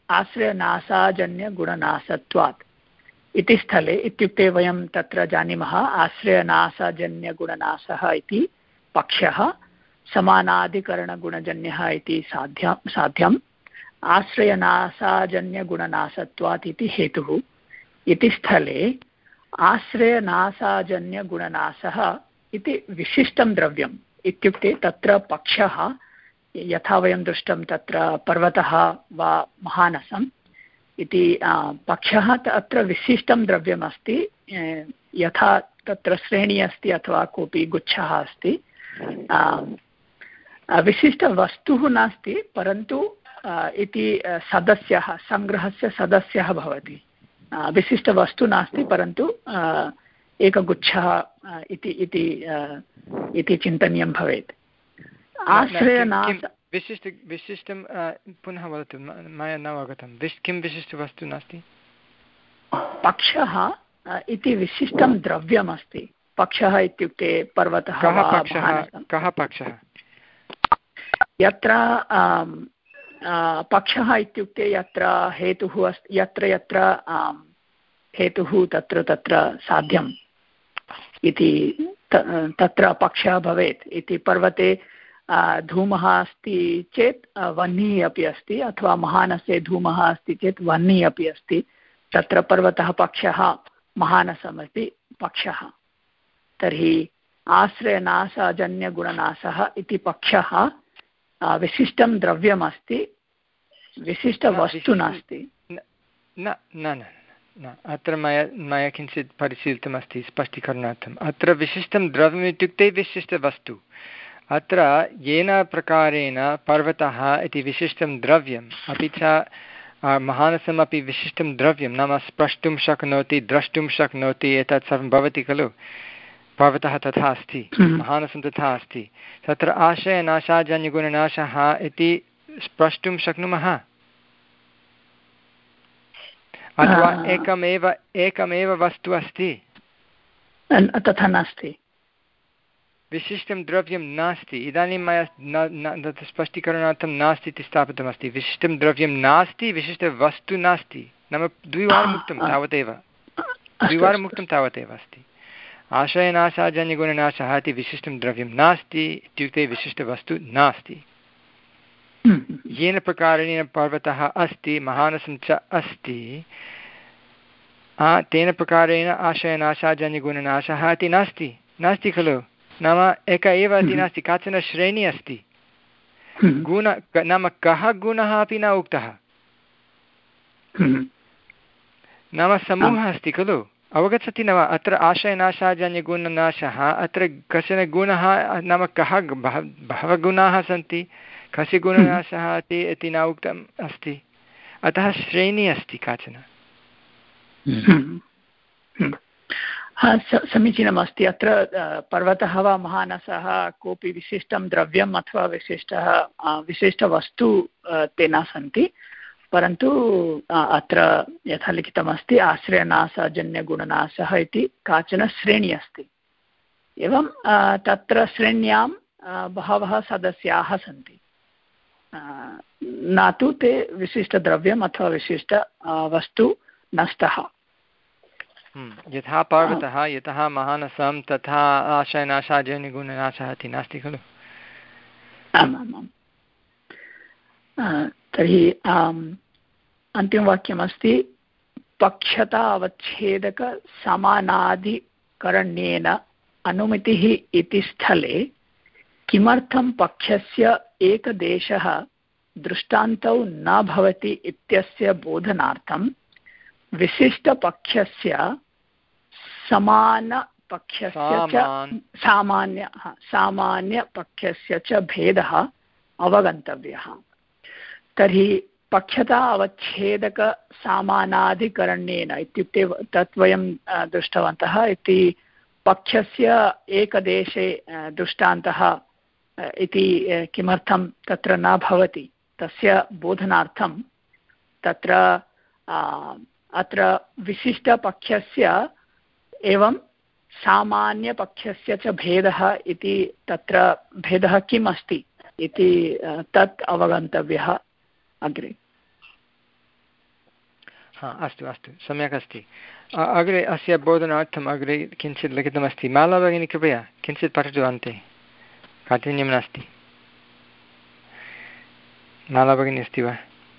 आश्रयनाशाजन्यगुणनाशत्वात् इति स्थले, इत्युक्ते वयं तत्र जानीमः आश्रयनाशाजन्यगुणनाशः इति पक्षः, समानाधिकरणगुणजन्यः इति साध्यं साध्यम्, आश्रयनाशाजन्यगुणनाशत्वात् इति हेतुः। इति स्थले आश्रयनाशाजन्यगुणनाशः इति विशिष्टं द्रव्यम्, इत्युक्ते तत्र पक्षः यथा वयं दृष्टं तत्र पर्वतः वा महानसम् इति पक्षः अत्र विशिष्टं द्रव्यमस्ति, यथा तत्र श्रेणी अस्ति अथवा कोऽपि गुच्छः अस्ति, विशिष्टवस्तुः नास्ति, परन्तु इति सदस्यः, सङ्ग्रहस्य सदस्यः भवति। विशिष्टवस्तु नास्ति, परन्तु एकगुच्छः इति इति चिन्तनीयं भवेत्। आश्रयनाश विशिष्ट विशिष्टं पुनः वदतु, मया न अवगतं। विश् किं विशिष्टवस्तु नास्ति? पक्षः इति विशिष्टं द्रव्यमस्ति। पक्षः इत्युक्ते पर्वतः। कः पक्षः? कः पक्षः? यत्र पक्षः इत्युक्ते यत्र हेतुः अस्ति, यत्र यत्र हेतुः तत्र तत्र साध्यम् इति तत्र पक्षः भवेत् इति। पर्वते धूमः अस्ति चेत् वह्निः अपि अस्ति, अथवा महानसे धूमः अस्ति चेत् वह्निः अपि अस्ति, तत्र पर्वतः पक्षः, महानसमपि पक्षः। तर्हि आश्रयनाशाजन्यगुणनाशः इति पक्षः विशिष्टं द्रव्यमस्ति, विशिष्टवस्तु नास्ति। न न न न अत्र मया मया किञ्चित् परिशीलितमस्ति स्पष्टीकरणार्थम्। अत्र विशिष्टं द्रव्यम् इत्युक्ते विशिष्टवस्तु। अत्र येन प्रकारेण पर्वतः इति विशिष्टं द्रव्यम्, अपि च महानसमपि विशिष्टं द्रव्यं, नाम स्पष्टुं शक्नोति, द्रष्टुं शक्नोति, एतत् सर्वं भवति खलु। पर्वतः तथा अस्ति, महानसं तथा अस्ति। तत्र आश्रयनाशाजन्यगुणनाशः इति स्प्रष्टुं शक्नुमः, अथवा एकमेव एकमेव वस्तु अस्ति? तथा नास्ति, विशिष्टं द्रव्यं नास्ति। इदानीं मया तत् स्पष्टीकरणार्थं नास्ति इति स्थापितमस्ति। विशिष्टं द्रव्यं नास्ति, विशिष्टवस्तु नास्ति, नाम द्विवारम् उक्तं तावदेव, द्विवारम् उक्तं तावदेव अस्ति। आश्रयनाशाजन्यगुणनाशः इति विशिष्टं द्रव्यं नास्ति इत्युक्ते विशिष्टवस्तु नास्ति। येन प्रकारेण पर्वतः अस्ति, महानसं च अस्ति, तेन प्रकारेण आश्रयनाशाजन्यगुणनाशः इति नास्ति नास्ति खलु। नाम एक एव इति नास्ति, काचन श्रेणी अस्ति। गुण नाम कः गुणः अपि न उक्तः, नाम समूहः अस्ति खलु। अवगच्छति न वा? अत्र आश्रयनाशाजन्यगुणनाशः, अत्र कश्चन गुणः, नाम कः, बहवः गुणाः सन्ति, कस्य गुणनाशः इति न उक्तम् अस्ति, अतः श्रेणी अस्ति काचन। समीचीनमस्ति। अत्र पर्वतः वा महानसः कोऽपि विशिष्टं द्रव्यम् अथवा विशिष्टः विशिष्टवस्तु ते न सन्ति, परन्तु अत्र यथा लिखितमस्ति आश्रयनाशाजन्यगुणनाशः इति काचन श्रेणी अस्ति। एवं तत्र श्रेण्यां बहवः सदस्याः सन्ति, न तु ते विशिष्टद्रव्यम् अथवा विशिष्ट वस्तु न स्तः। यथा पर्वतः, यतः महानसं, तथा आश्रयनाशाजन्यगुणनाशः इति नास्ति खलु। आमामां। तर्हि अन्तिमवाक्यमस्ति पक्षता अवच्छेदकसमानाधिकरण्येन अनुमितिः इति स्थले किमर्थं पक्षस्य एकदेशः दृष्टान्तौ न भवति इत्यस्य बोधनार्थं विशिष्टपक्षस्य समानपक्षस्य च सामान्य सामान्यपक्षस्य च भेदः अवगन्तव्यः। तर्हि पक्षता अवच्छेदकसामानाधिकरण्येन इत्युक्ते तत् वयं दृष्टवन्तः इति पक्षस्य एकदेशे दृष्टान्तः इति किमर्थं तत्र न भवति तस्य बोधनार्थं तत्र अत्र विशिष्टपक्षस्य एवं सामान्यपक्षस्य च भेदः इति तत्र भेदः किम् अस्ति इति तत् अवगन्तव्यः अग्रे। हा अस्तु अस्तु सम्यक् अस्ति। अग्रे अस्य बोधनार्थम् अग्रे किञ्चित् लिखितमस्ति। माला भगिनी कृपया किञ्चित् पठतु अन्ते, काठिन्यं नास्ति। माला भगिनी अस्ति वा?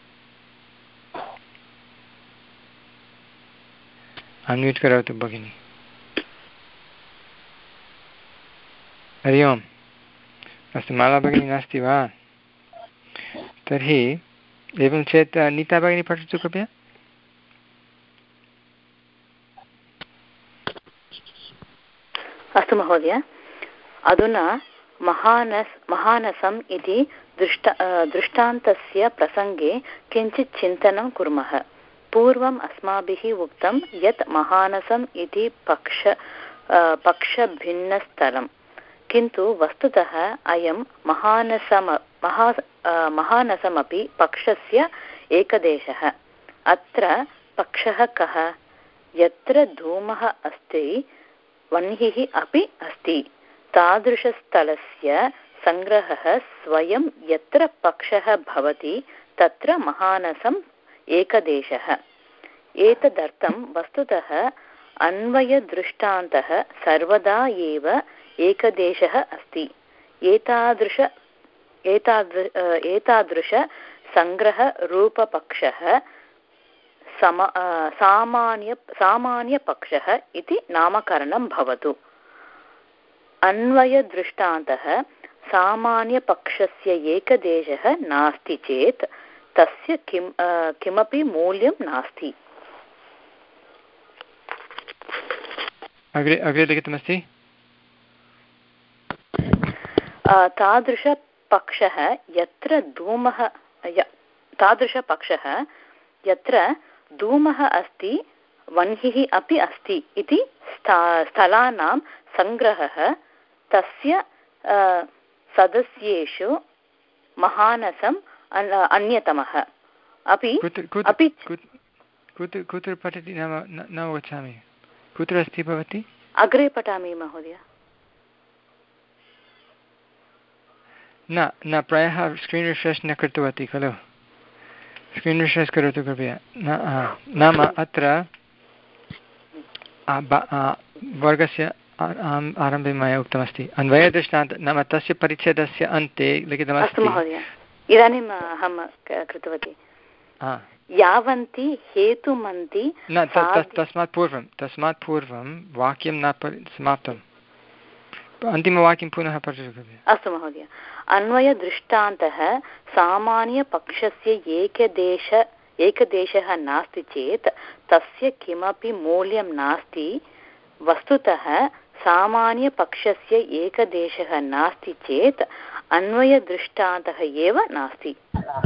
अन्म्यूट् करोतु भगिनि। हरि ओम्। अस्तु माला भगिनी नास्ति वा? तर्हि एवं चेत् नीता भगिनी पठतु कृपया। अस्तु महोदय। अधुना महानस महानसम् इति दृष्ट दृष्टान्तस्य प्रसङ्गे किञ्चित् चिन्तनं कुर्मः। पूर्वम् अस्माभिः उक्तं यत् महानसम् इति पक्ष पक्षभिन्नस्थलं, किन्तु वस्तुतः अयं महानसम महा महानसमपि पक्षस्य एकदेशः। अत्र पक्षः कः? यत्र धूमः अस्ति वह्निः अपि अस्ति, तादृशस्थलस्य सङ्ग्रहः स्वयं यत्र पक्षः भवति तत्र महानसम् एकदेशः। एतदर्थं वस्तुतः अन्वयदृष्टान्तः सर्वदा एव एकदेशः अस्ति। एतादृश एतादृ एतादृशसङ्ग्रहरूपपक्षः सम सामान्य सामान्यपक्षः इति नामकरणं भवतु। अन्वयदृष्टान्तः सामान्यपक्षस्य एकदेशः नास्ति चेत् तस्य किं किमपि मूल्यं नास्ति। अग्रे अग्रे लिखितमस्ति। तादृशपक्षः यत्र धूमः तादृशपक्षः यत्र धूमः अस्ति वह्निः अपि अस्ति इति स्थलानां सङ्ग्रहः तस्य सदस्येषु महानसम् अन्यतमः अपि अपि कुत्र पठति नाम न अवगच्छामि। कुत्र अस्ति भवती? अग्रे पठामि महोदय। न न प्रायः स्क्रीन् रिफ्रेश् न कृतवती खलु? स्क्रीन् रिफ्रेश् करोतु कृपया। नाम अत्र वर्गस्य आरम्भे मया उक्तमस्ति अन्वयदृष्टान्त नाम तस्य परिच्छेदस्य अन्ते लिखितमस्ति। अस्तु महोदय, इदानीम् अहं कृतवती। यावन्ति हेतुमन्ति न तस्मात् पूर्वं तस्मात् पूर्वं वाक्यं न समाप्तम्। अन्तिमवाक्यं पुनः पठतु कृपया। अस्तु महोदय। अन्वयदृष्टान्तः सामान्यपक्षस्य एकदेश एकदेशः नास्ति चेत् तस्य किमपि मूल्यं नास्ति। वस्तुतः सामान्यपक्षस्य एकदेशः नास्ति चेत् अन्वयदृष्टान्तः एव नास्ति।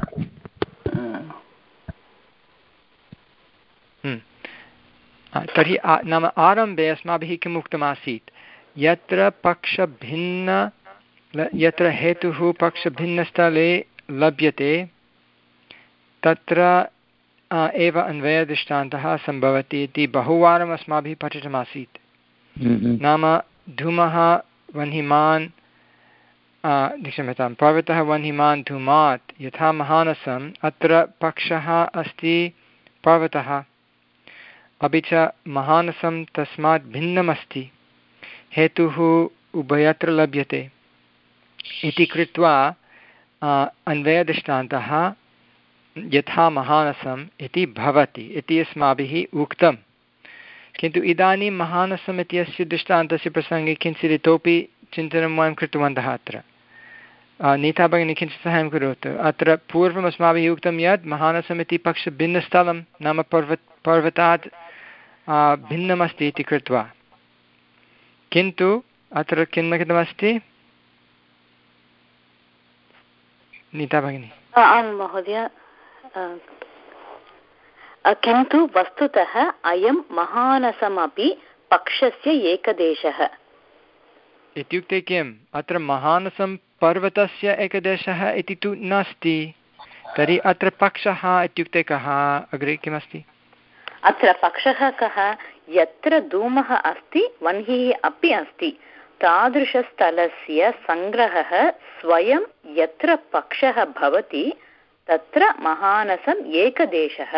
तर्हि नाम आरम्भे अस्माभिः किम् उक्तमासीत्? यत्र पक्षभिन्न यत्र हेतुः पक्षभिन्नस्थले लभ्यते तत्र एव अन्वयदृष्टान्तः सम्भवति इति बहुवारम् अस्माभिः पठितमासीत्। नाम धूमः वह्निमान् क्षम्यतां पर्वतः वह्निमान् धूमात् यथा महानसम् अत्र पक्षः अस्ति पर्वतः, अपि च महानसं तस्मात् भिन्नमस्ति, हेतुः उभयत्र लभ्यते इति कृत्वा अन्वयदृष्टान्तः यथा महानसम् इति भवति इति अस्माभिः उक्तं। किन्तु इदानीं महानसम् इत्यस्य दृष्टान्तस्य प्रसङ्गे किञ्चित् इतोपि चिन्तनं वयं कृतवन्तः। अत्र नीता भगिनी किञ्चित् सहायं करोतु। अत्र पूर्वम् अस्माभिः उक्तं यत् महानसम् इति पक्षभिन्नस्थलं नाम पर्वत पर्वतात् भिन्नमस्ति इति कृत्वा, किन्तु अत्र किं लिखितमस्ति नीता भगिनी? आं महोदय, किन्तु वस्तुतः अयं महानसमपि पक्षस्य एकदेशः। इत्युक्ते किम्? अत्र महानसं पर्वतस्य एकदेशः इति तु नास्ति। तर्हि अत्र पक्षः इत्युक्ते कः? अग्रे किमस्ति? अत्र पक्षः कः? यत्र धूमः अस्ति वह्निः अपि अस्ति तादृशस्थलस्य सङ्ग्रहः स्वयं यत्र पक्षः भवति तत्र महानसम् एकदेशः।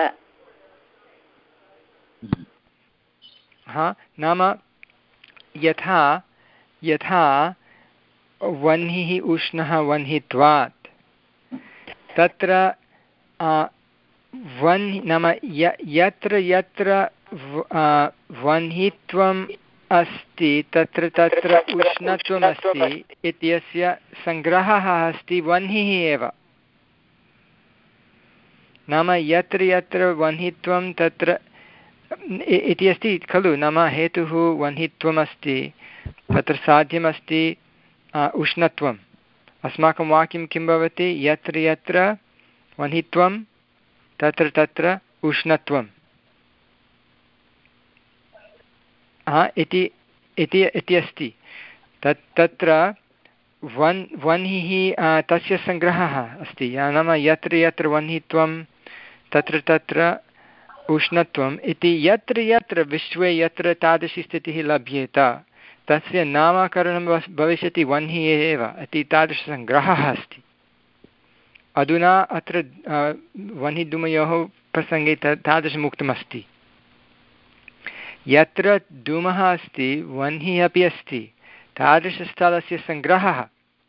हा, नाम यथा यथा वह्निः उष्णः वह्नित्वात् तत्र वह्नि नाम यत्र यत्र वह्नित्वम् अस्ति तत्र तत्र उष्णत्वम् अस्ति इत्यस्य सङ्ग्रहः अस्ति वह्निः एव। नाम यत्र यत्र वह्नित्वं तत्र इति अस्ति खलु, नाम हेतुः वह्नित्वम् अस्ति तत्र साध्यमस्ति उष्णत्वम्। अस्माकं वाक्यं किं भवति? यत्र यत्र वह्नित्वं तत्र तत्र उष्णत्वं। हा इति इति इति अस्ति। तत् तत्र वन् वह्निः तस्य सङ्ग्रहः अस्ति। नाम यत्र यत्र वह्नित्वं तत्र तत्र उष्णत्वम् इति यत्र यत्र विश्वे यत्र तादृशी स्थितिः लभ्येत तस्य नामकरणं भविष्यति वह्निः एव इति तादृशसङ्ग्रहः अस्ति। अधुना अत्र वह्निधूमयोः प्रसङ्गे तादृशम् उक्तमस्ति। यत्र धूमः अस्ति वह्निः अपि अस्ति तादृशस्थलस्य सङ्ग्रहः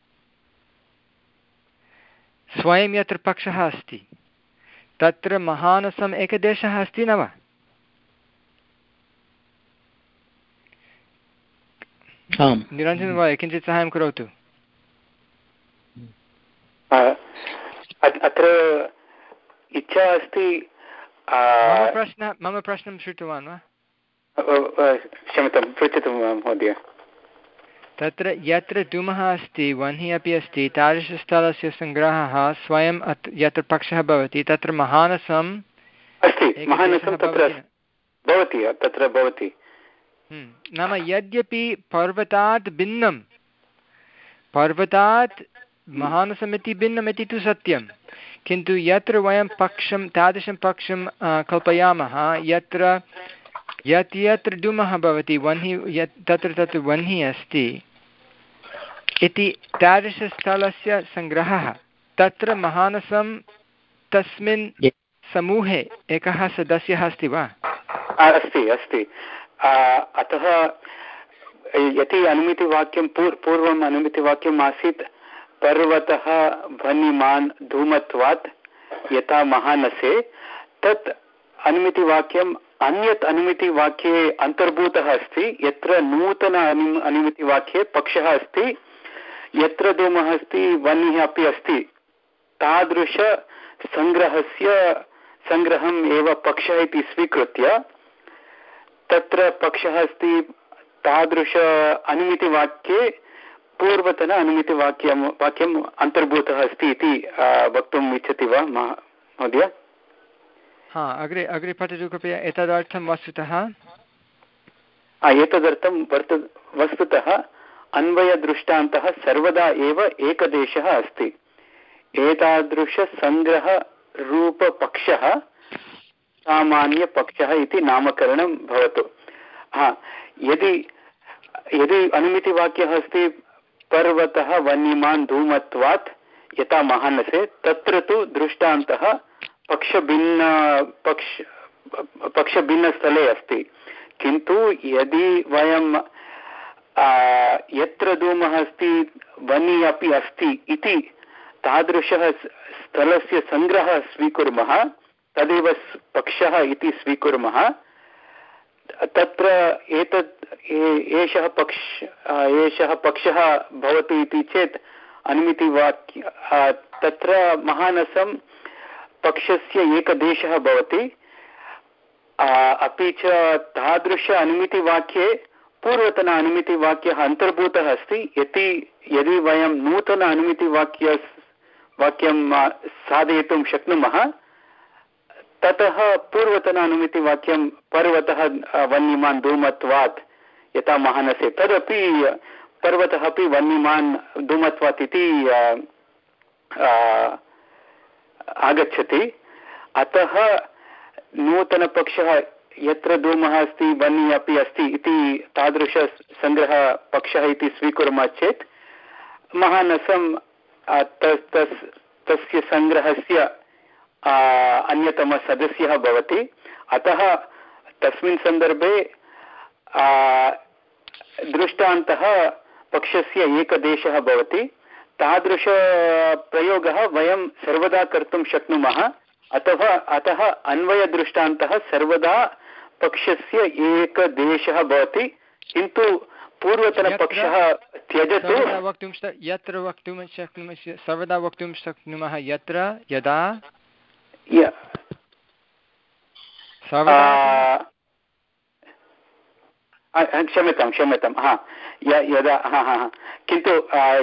स्वयं यत्र पक्षः अस्ति तत्र महानसम् एकदेशः अस्ति न वा? निरञ्जन वा किञ्चित् साहाय्यं करोतु। अत्र इच्छा अस्ति। मम प्रश्नः मम प्रश्नं श्रुतवान् वा? क्षम्यतां, पृच्छतु महोदय। तत्र यत्र धूमः अस्ति वह्निः अपि अस्ति तादृशस्थलस्य सङ्ग्रहः स्वयं यत्र पक्षः भवति तत्र महानसम् अस्ति। महानसं तत्र भवति तत्र भवति। नाम यद्यपि पर्वतात् भिन्नं, पर्वतात् महानसमिति भिन्नमिति तु सत्यं, किन्तु यत्र वयं पक्षं तादृशं पक्षं कल्पयामः यत्र यत् यत्र धूमः भवति वह्निः यत् तत्र तत्र वह्निः अस्ति इति तादृशस्थलस्य सङ्ग्रहः तत्र महानसं तस्मिन् समूहे एकः सदस्यः अस्ति वा? अस्ति अस्ति। अतः यदि अनुमितिवाक्यं पूर् पूर्वम् अनुमितिवाक्यम् आसीत् पर्वतः वह्निमान् धूमत्वात् यथा महानसे, तत् अनुमितिवाक्यम् अन्यत् अनुमितिवाक्ये अन्तर्भूतः अस्ति यत्र नूतन अनु अनुमितिवाक्ये पक्षः अस्ति, यत्र धूमः अस्ति वह्निः अपि अस्ति तादृशसङ्ग्रहस्य सङ्ग्रहम् एव पक्षः इति स्वीकृत्य तत्र पक्षः अस्ति तादृश अनुमितिवाक्ये पूर्वतन अनुमितिवाक्यं वाक्यम् अन्तर्भूतः अस्ति इति वक्तुम् इच्छति वा महोदय? हा, अग्रे अग्रे पठतु कृपया। एतदर्थं वस्तुतः एतदर्थं वर्त वस्तुतः अन्वयदृष्टान्तः सर्वदा एव एकदेशः अस्ति। एतादृशसङ्ग्रहरूपपक्षः सामान्यपक्षः इति नामकरणं भवतु। हा, यदि यदि अनुमितिवाक्यः अस्ति पर्वतः वह्निमान् धूमत्वात् यथा महानसे, तत्र तु दृष्टान्तः पक्षभिन्न पक्ष पक्षभिन्नस्थले अस्ति। किन्तु यदि वयं यत्र धूमः अस्ति वह्निः अपि अस्ति इति तादृशः स्थलस्य सङ्ग्रहः स्वीकुर्मः, तदेव पक्षः इति स्वीकुर्मः, तत्र एतत् एषः पक्ष एषः पक्षः भवति इति चेत् अनुमितिवाक्य तत्र महानसं पक्षस्य एकदेशः भवति। अपि च तादृश अनुमितिवाक्ये पूर्वतन अनुमितिवाक्यः अन्तर्भूतः अस्ति। यदि यदि वयं नूतन अनुमितिवाक्य वाक्यं साधयितुं शक्नुमः ततः पूर्वतनानुमितिवाक्यं पर्वतः वह्निमान् धूमत्वात् यथा महानसे, तदपि पर्वतः अपि वह्निमान् धूमत्वात् इति आगच्छति। अतः नूतनपक्षः यत्र धूमः अस्ति वह्निः अपि अस्ति इति तादृशसङ्ग्रहपक्षः इति स्वीकुर्मः चेत् महानसं तस् तस् तस्य सङ्ग्रहस्य अन्यतमसदस्यः भवति। अतः तस्मिन् सन्दर्भे दृष्टान्तः पक्षस्य एकदेशः भवति। तादृशप्रयोगः वयं सर्वदा कर्तुं शक्नुमः। अतः अतः अन्वयदृष्टान्तः सर्वदा पक्षस्य एकदेशः भवति, किन्तु पूर्वतनपक्षः त्यजतु। वक्तुं यत्र वक्तुं शक्नुमः सर्वदा वक्तुं शक्नुमः यत्र यदा क्षम्यतां क्षम्यतां हा यदा हा हा किन्तु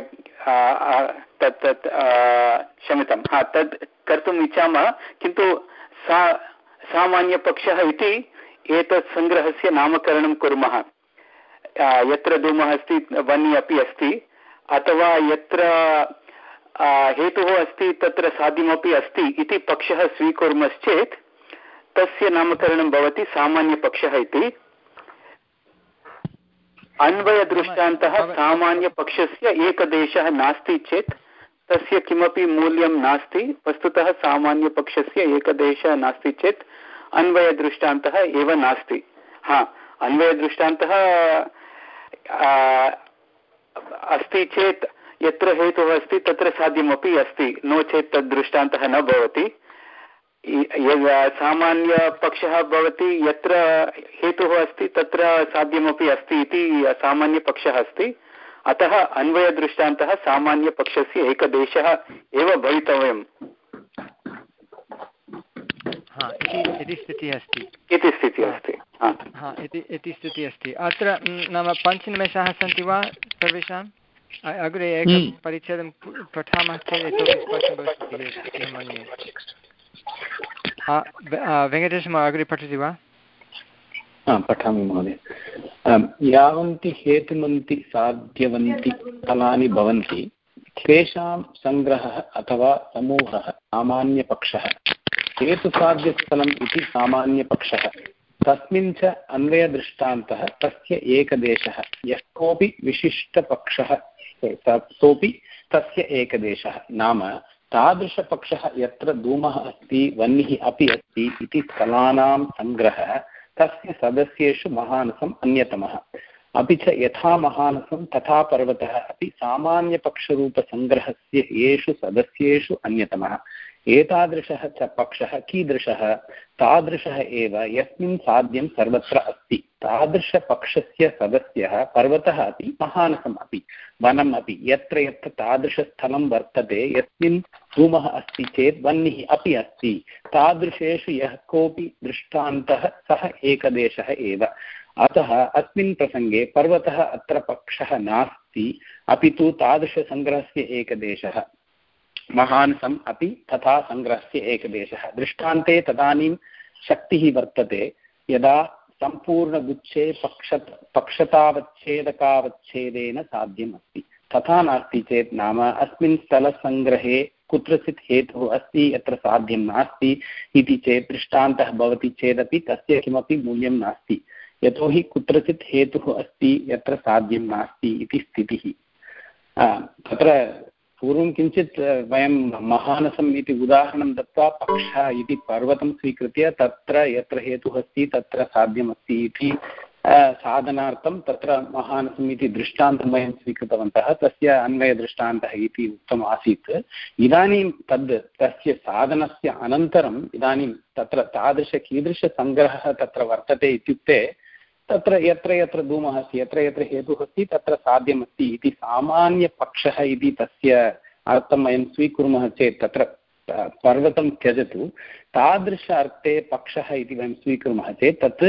तत् तत् क्षम्यतां हा तद् कर्तुम् इच्छामः, किन्तु सा सामान्यपक्षः इति एतत् सङ्ग्रहस्य नामकरणं कुर्मः। यत्र धूमः अस्ति वह्निः अपि अस्ति, अथवा यत्र हेतुः अस्ति तत्र साध्यमपि अस्ति इति पक्षः स्वीकुर्मश्चेत् तस्य नामकरणं भवति सामान्यपक्षः इति। अन्वयदृष्टान्तः सामान्यपक्षस्य एकदेशः नास्ति चेत् तस्य किमपि मूल्यं नास्ति। वस्तुतः सामान्यपक्षस्य एकदेशः नास्ति चेत् अन्वयदृष्टान्तः एव नास्ति। हा, अन्वयदृष्टान्तः अस्ति चेत् यत्र हेतुः अस्ति तत्र साध्यमपि अस्ति, नो चेत् तद् दृष्टान्तः न भवति। सामान्यपक्षः भवति यत्र हेतुः अस्ति तत्र साध्यमपि अस्ति इति सामान्यपक्षः अस्ति। अतः अन्वयदृष्टान्तः सामान्यपक्षस्य एकदेशः एव भवितव्यम् इति स्थितिः अस्ति इति स्थितिः अस्ति हा इति स्थितिः अस्ति। अत्र नाम पञ्चनिमेषाः सन्ति वा सर्वेषाम्? अग्रे एकं परिच्छेदं पठामः चेत् इतोपि स्पष्टं भविष्यति इति मन्ये। वेङ्कटेशः अग्रे पठति वा? पठामि महोदय। यावन्ति हेतुमन्ति साध्यवन्ति फलानि भवन्ति तेषां सङ्ग्रहः अथवा समूहः सामान्यपक्षः। हेतुसाध्यस्थलम् इति सामान्यपक्षः। तस्मिन् च अन्वयदृष्टान्तः तस्य एकदेशः। यः कोऽपि विशिष्टपक्षः सोऽपि तस्य एकदेशः। नाम तादृशपक्षः यत्र धूमः अस्ति वह्निः अपि अस्ति इति स्थलानां सङ्ग्रहः तस्य सदस्येषु महानसम् अन्यतमः। अपि च यथा महानसं तथा पर्वतः अपि सामान्यपक्षरूपसङ्ग्रहस्य येषु सदस्येषु अन्यतमः। एतादृशः च पक्षः कीदृशः? तादृशः एव यस्मिन् साध्यं सर्वत्र अस्ति। तादृशपक्षस्य सदस्यः पर्वतः अपि महानसम् अपि वनम् अपि। यत्र यत्र तादृशस्थलं वर्तते यस्मिन् धूमः अस्ति चेत् वह्निः अपि अस्ति। तादृशेषु यः कोऽपि दृष्टान्तः सः एकदेशः एव। अतः अस्मिन् प्रसङ्गे पर्वतः अत्र पक्षः नास्ति, अपि तु तादृशसङ्ग्रहस्य एकदेशः। महानसम् अपि तथा सङ्ग्रहस्य एकदेशः। दृष्टान्ते तदानीं शक्तिः वर्तते यदा सम्पूर्णगुच्छे पक्ष पक्षतावच्छेदकावच्छेदेन साध्यम् अस्ति। तथा नास्ति चेत् नाम अस्मिन् स्थलसङ्ग्रहे कुत्रचित् हेतुः अस्ति यत्र साध्यं नास्ति इति चेत् दृष्टान्तः भवति चेदपि तस्य किमपि मूल्यं नास्ति, यतोहि कुत्रचित् हेतुः अस्ति यत्र साध्यं नास्ति इति स्थितिः। तत्र पूर्वं किञ्चित् वयं महानसम् इति उदाहरणं दत्वा पक्षः इति पर्वतं स्वीकृत्य तत्र यत्र हेतुः अस्ति तत्र साध्यमस्ति इति साधनार्थं तत्र महानसम् इति दृष्टान्तं वयं स्वीकृतवन्तः। तस्य अन्वयदृष्टान्तः इति उक्तम् आसीत्। इदानीं तद् तस्य साधनस्य अनन्तरम् इदानीं तत्र तादृश कीदृशसङ्ग्रहः तत्र वर्तते इत्युक्ते तत्र यत्र यत्र धूमः अस्ति यत्र यत्र हेतुः अस्ति तत्र साध्यमस्ति इति सामान्यपक्षः इति तस्य अर्थं वयं स्वीकुर्मः चेत् तत्र पर्वतं त्यजतु। तादृश अर्थे पक्षः इति वयं स्वीकुर्मः चेत् तत्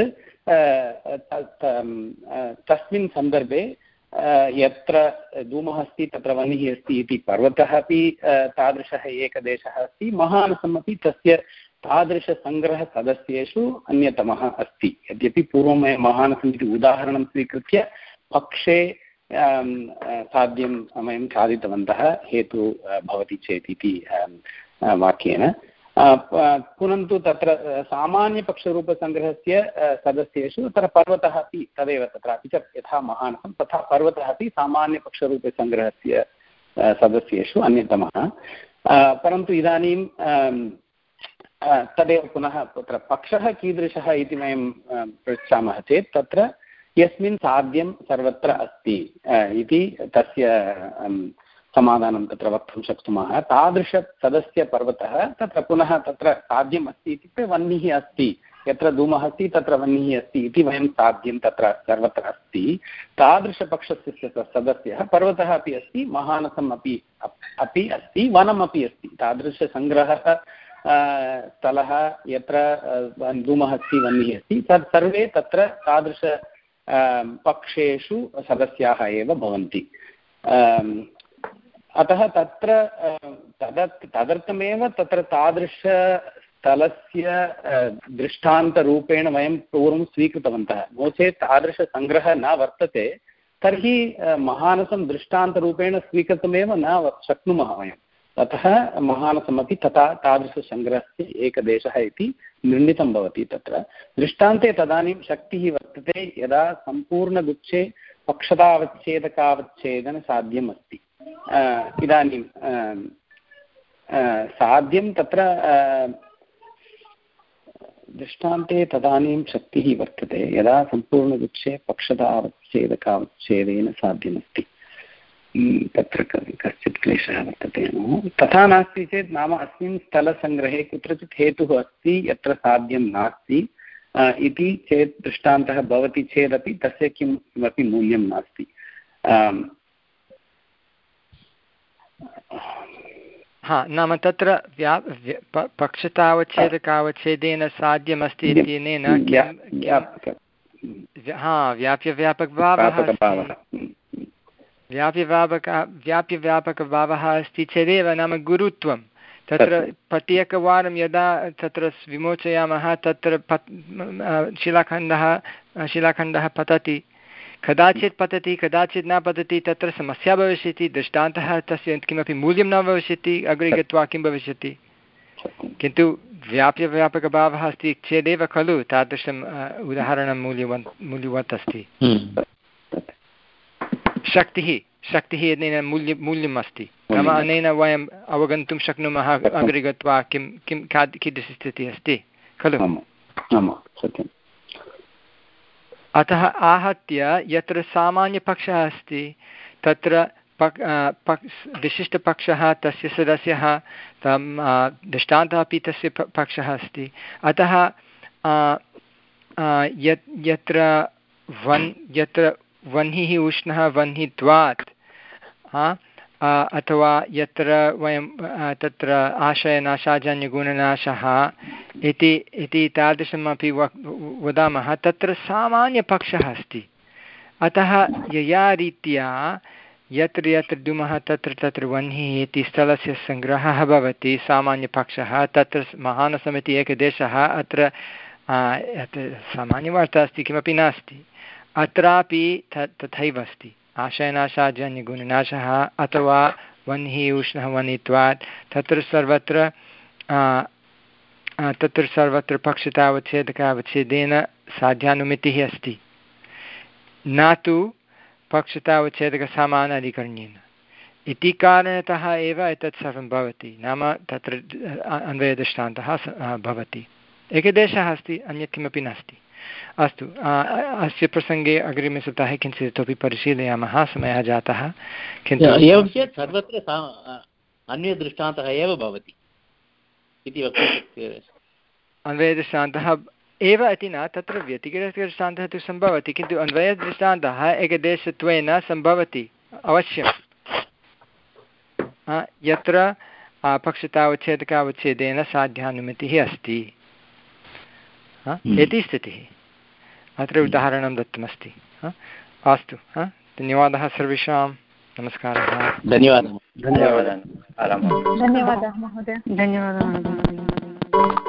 तस्मिन् सन्दर्भे यत्र धूमः अस्ति तत्र वह्निः अस्ति इति पर्वतः अपि तादृशः एकदेशः अस्ति। महानसम् अपि तस्य तादृशसङ्ग्रहसदस्येषु अन्यतमः अस्ति। यद्यपि पूर्वं वयं महानसम् इति उदाहरणं स्वीकृत्य पक्षे साध्यं वयं साधितवन्तः हेतु भवति चेत् इति वाक्येन। पुनन्तु तत्र सामान्यपक्षरूपसङ्ग्रहस्य सदस्येषु तत्र पर्वतः अपि तदेव, तत्रापि च यथा महानसं तथा पर्वतः अपि सामान्यपक्षरूपसङ्ग्रहस्य सदस्येषु अन्यतमः। परन्तु इदानीं तदेव पुनः तत्र पक्षः कीदृशः इति वयं पृच्छामः चेत् तत्र यस्मिन् साध्यं सर्वत्र अस्ति इति तस्य समाधानं तत्र वक्तुं शक्नुमः। तादृशसदस्यपर्वतः तत्र पुनः तत्र साध्यम् अस्ति इत्युक्ते वह्निः अस्ति, यत्र धूमः अस्ति तत्र वह्निः अस्ति इति वयं साध्यं तत्र सर्वत्र अस्ति। तादृशपक्षस्य सदस्यः पर्वतः अपि अस्ति, महानसम् अपि अपि अस्ति, वनमपि अस्ति। तादृशसङ्ग्रहः स्थलः यत्र धूमः अस्ति वह्निः अस्ति तत् सर्वे तत्र तादृश पक्षेषु सदस्याः एव भवन्ति। अतः तत्र तदत् तदर्थमेव तत्र तादृशस्थलस्य दृष्टान्तरूपेण वयं पूर्वं स्वीकृतवन्तः। नो चेत् तादृशसङ्ग्रहः न वर्तते तर्हि महानसं दृष्टान्तरूपेण स्वीकृतमेव न शक्नुमः वयम्। अतः महानसमपि तथा तादृशसङ्ग्रहस्य एकदेशः इति निर्णीतं भवति। तत्र दृष्टान्ते तदानीं शक्तिः वर्तते यदा सम्पूर्णगुच्छे पक्षतावच्छेदकावच्छेदन साध्यम् अस्ति। इदानीं साध्यं तत्र दृष्टान्ते तदानीं शक्तिः वर्तते यदा सम्पूर्णगुच्छे पक्षतावच्छेदकावच्छेदेन साध्यमस्ति। तत्र कश्चित् क्लेशः वर्तते। तथा नास्ति चेत् नाम अस्मिन् स्थलसङ्ग्रहे कुत्रचित् हेतुः अस्ति यत्र साध्यं नास्ति इति चेत् दृष्टान्तः भवति चेदपि तस्य किं किमपि मूल्यं नास्ति। हा नाम तत्र व्या पक्षतावच्छेदकावच्छेदेन साध्यमस्ति इत्यनेन हा व्याप्यव्यापकभावः व्याप्यव्यापक व्याप्यव्यापकभावः अस्ति चेदेव नाम गुरुत्वं तत्र प्रत्येकवारं यदा तत्र विमोचयामः तत्र पत् शिलाखण्डः शिलाखण्डः पतति, कदाचित् पतति कदाचित् न पतति, तत्र समस्या भविष्यति। दृष्टान्तः तस्य किमपि मूल्यं न भविष्यति, अग्रे गत्वा किं भविष्यति। किन्तु व्याप्यव्यापकभावः अस्ति चेदेव खलु तादृशम् उदाहरणं मूल्यवन् मूल्यवत् अस्ति। शक्तिः शक्तिः अनेन मूल्य मूल्यम् अस्ति, नाम अनेन वयम् अवगन्तुं शक्नुमः अग्रे गत्वा किं किं कीदृशी स्थितिः अस्ति खलु। अतः आहत्य यत्र सामान्यपक्षः अस्ति तत्र पक् पक् विशिष्टपक्षः तस्य सदस्यः तं दृष्टान्तः अपि तस्य पक्षः अस्ति। अतः यत् यत्र वन् यत्र वह्निः उष्णः वह्नित्वात् अथवा यत्र वयं तत्र आशयनाशाजन्यगुणनाशः इति इति तादृशमपि वदामः, तत्र सामान्यपक्षः अस्ति। अतः यया रीत्या यत्र यत्र धूमः तत्र तत्र वह्निः इति स्थलस्य सङ्ग्रहः भवति सामान्यपक्षः, तत्र महानसमिति एकदेशः अत्र सामान्यवार्ता अस्ति, किमपि नास्ति। अत्रापि तथैव अस्ति, आशयनाशाजन्यगुणनाशः अथवा वह्निः उष्णः वह्नित्वात् तत्र सर्वत्र तत्र सर्वत्र पक्षतावच्छेदकावच्छेदेन साध्यानुमितिः अस्ति, न तु पक्षतावच्छेदकसमानाधिकरण्येन। इति कारणतः एव एतत् सर्वं भवति, नाम तत्र अन्वयदृष्टान्तः भवति। एकदेशः अस्ति, अन्यत् किमपि नास्ति। अस्तु, अस्य प्रसङ्गे अग्रिमसप्ताहे किञ्चित् इतोपि परिशीलयामः, समयः जातः। किन्तु एवं चेत् सर्वत्र अन्वयदृष्टान्तः एव भवति इति वक्तुं शक्यते। अन्वयदृष्टान्तः एव इति न, तत्र व्यतिरिक्तदृष्टान्तः तु सम्भवति, किन्तु अन्वयदृष्टान्तः एकदेशत्वेन सम्भवति अवश्यं, यत्र पक्षतावच्छेदकावच्छेदेन साध्यानुमितिः अस्ति इति स्थितिः। अत्र उदाहरणं दत्तमस्ति। अस्तु, धन्यवादः सर्वेषां, नमस्कारः। धन्यवादः धन्यवादः धन्यवादः महोदय। धन्यवादः।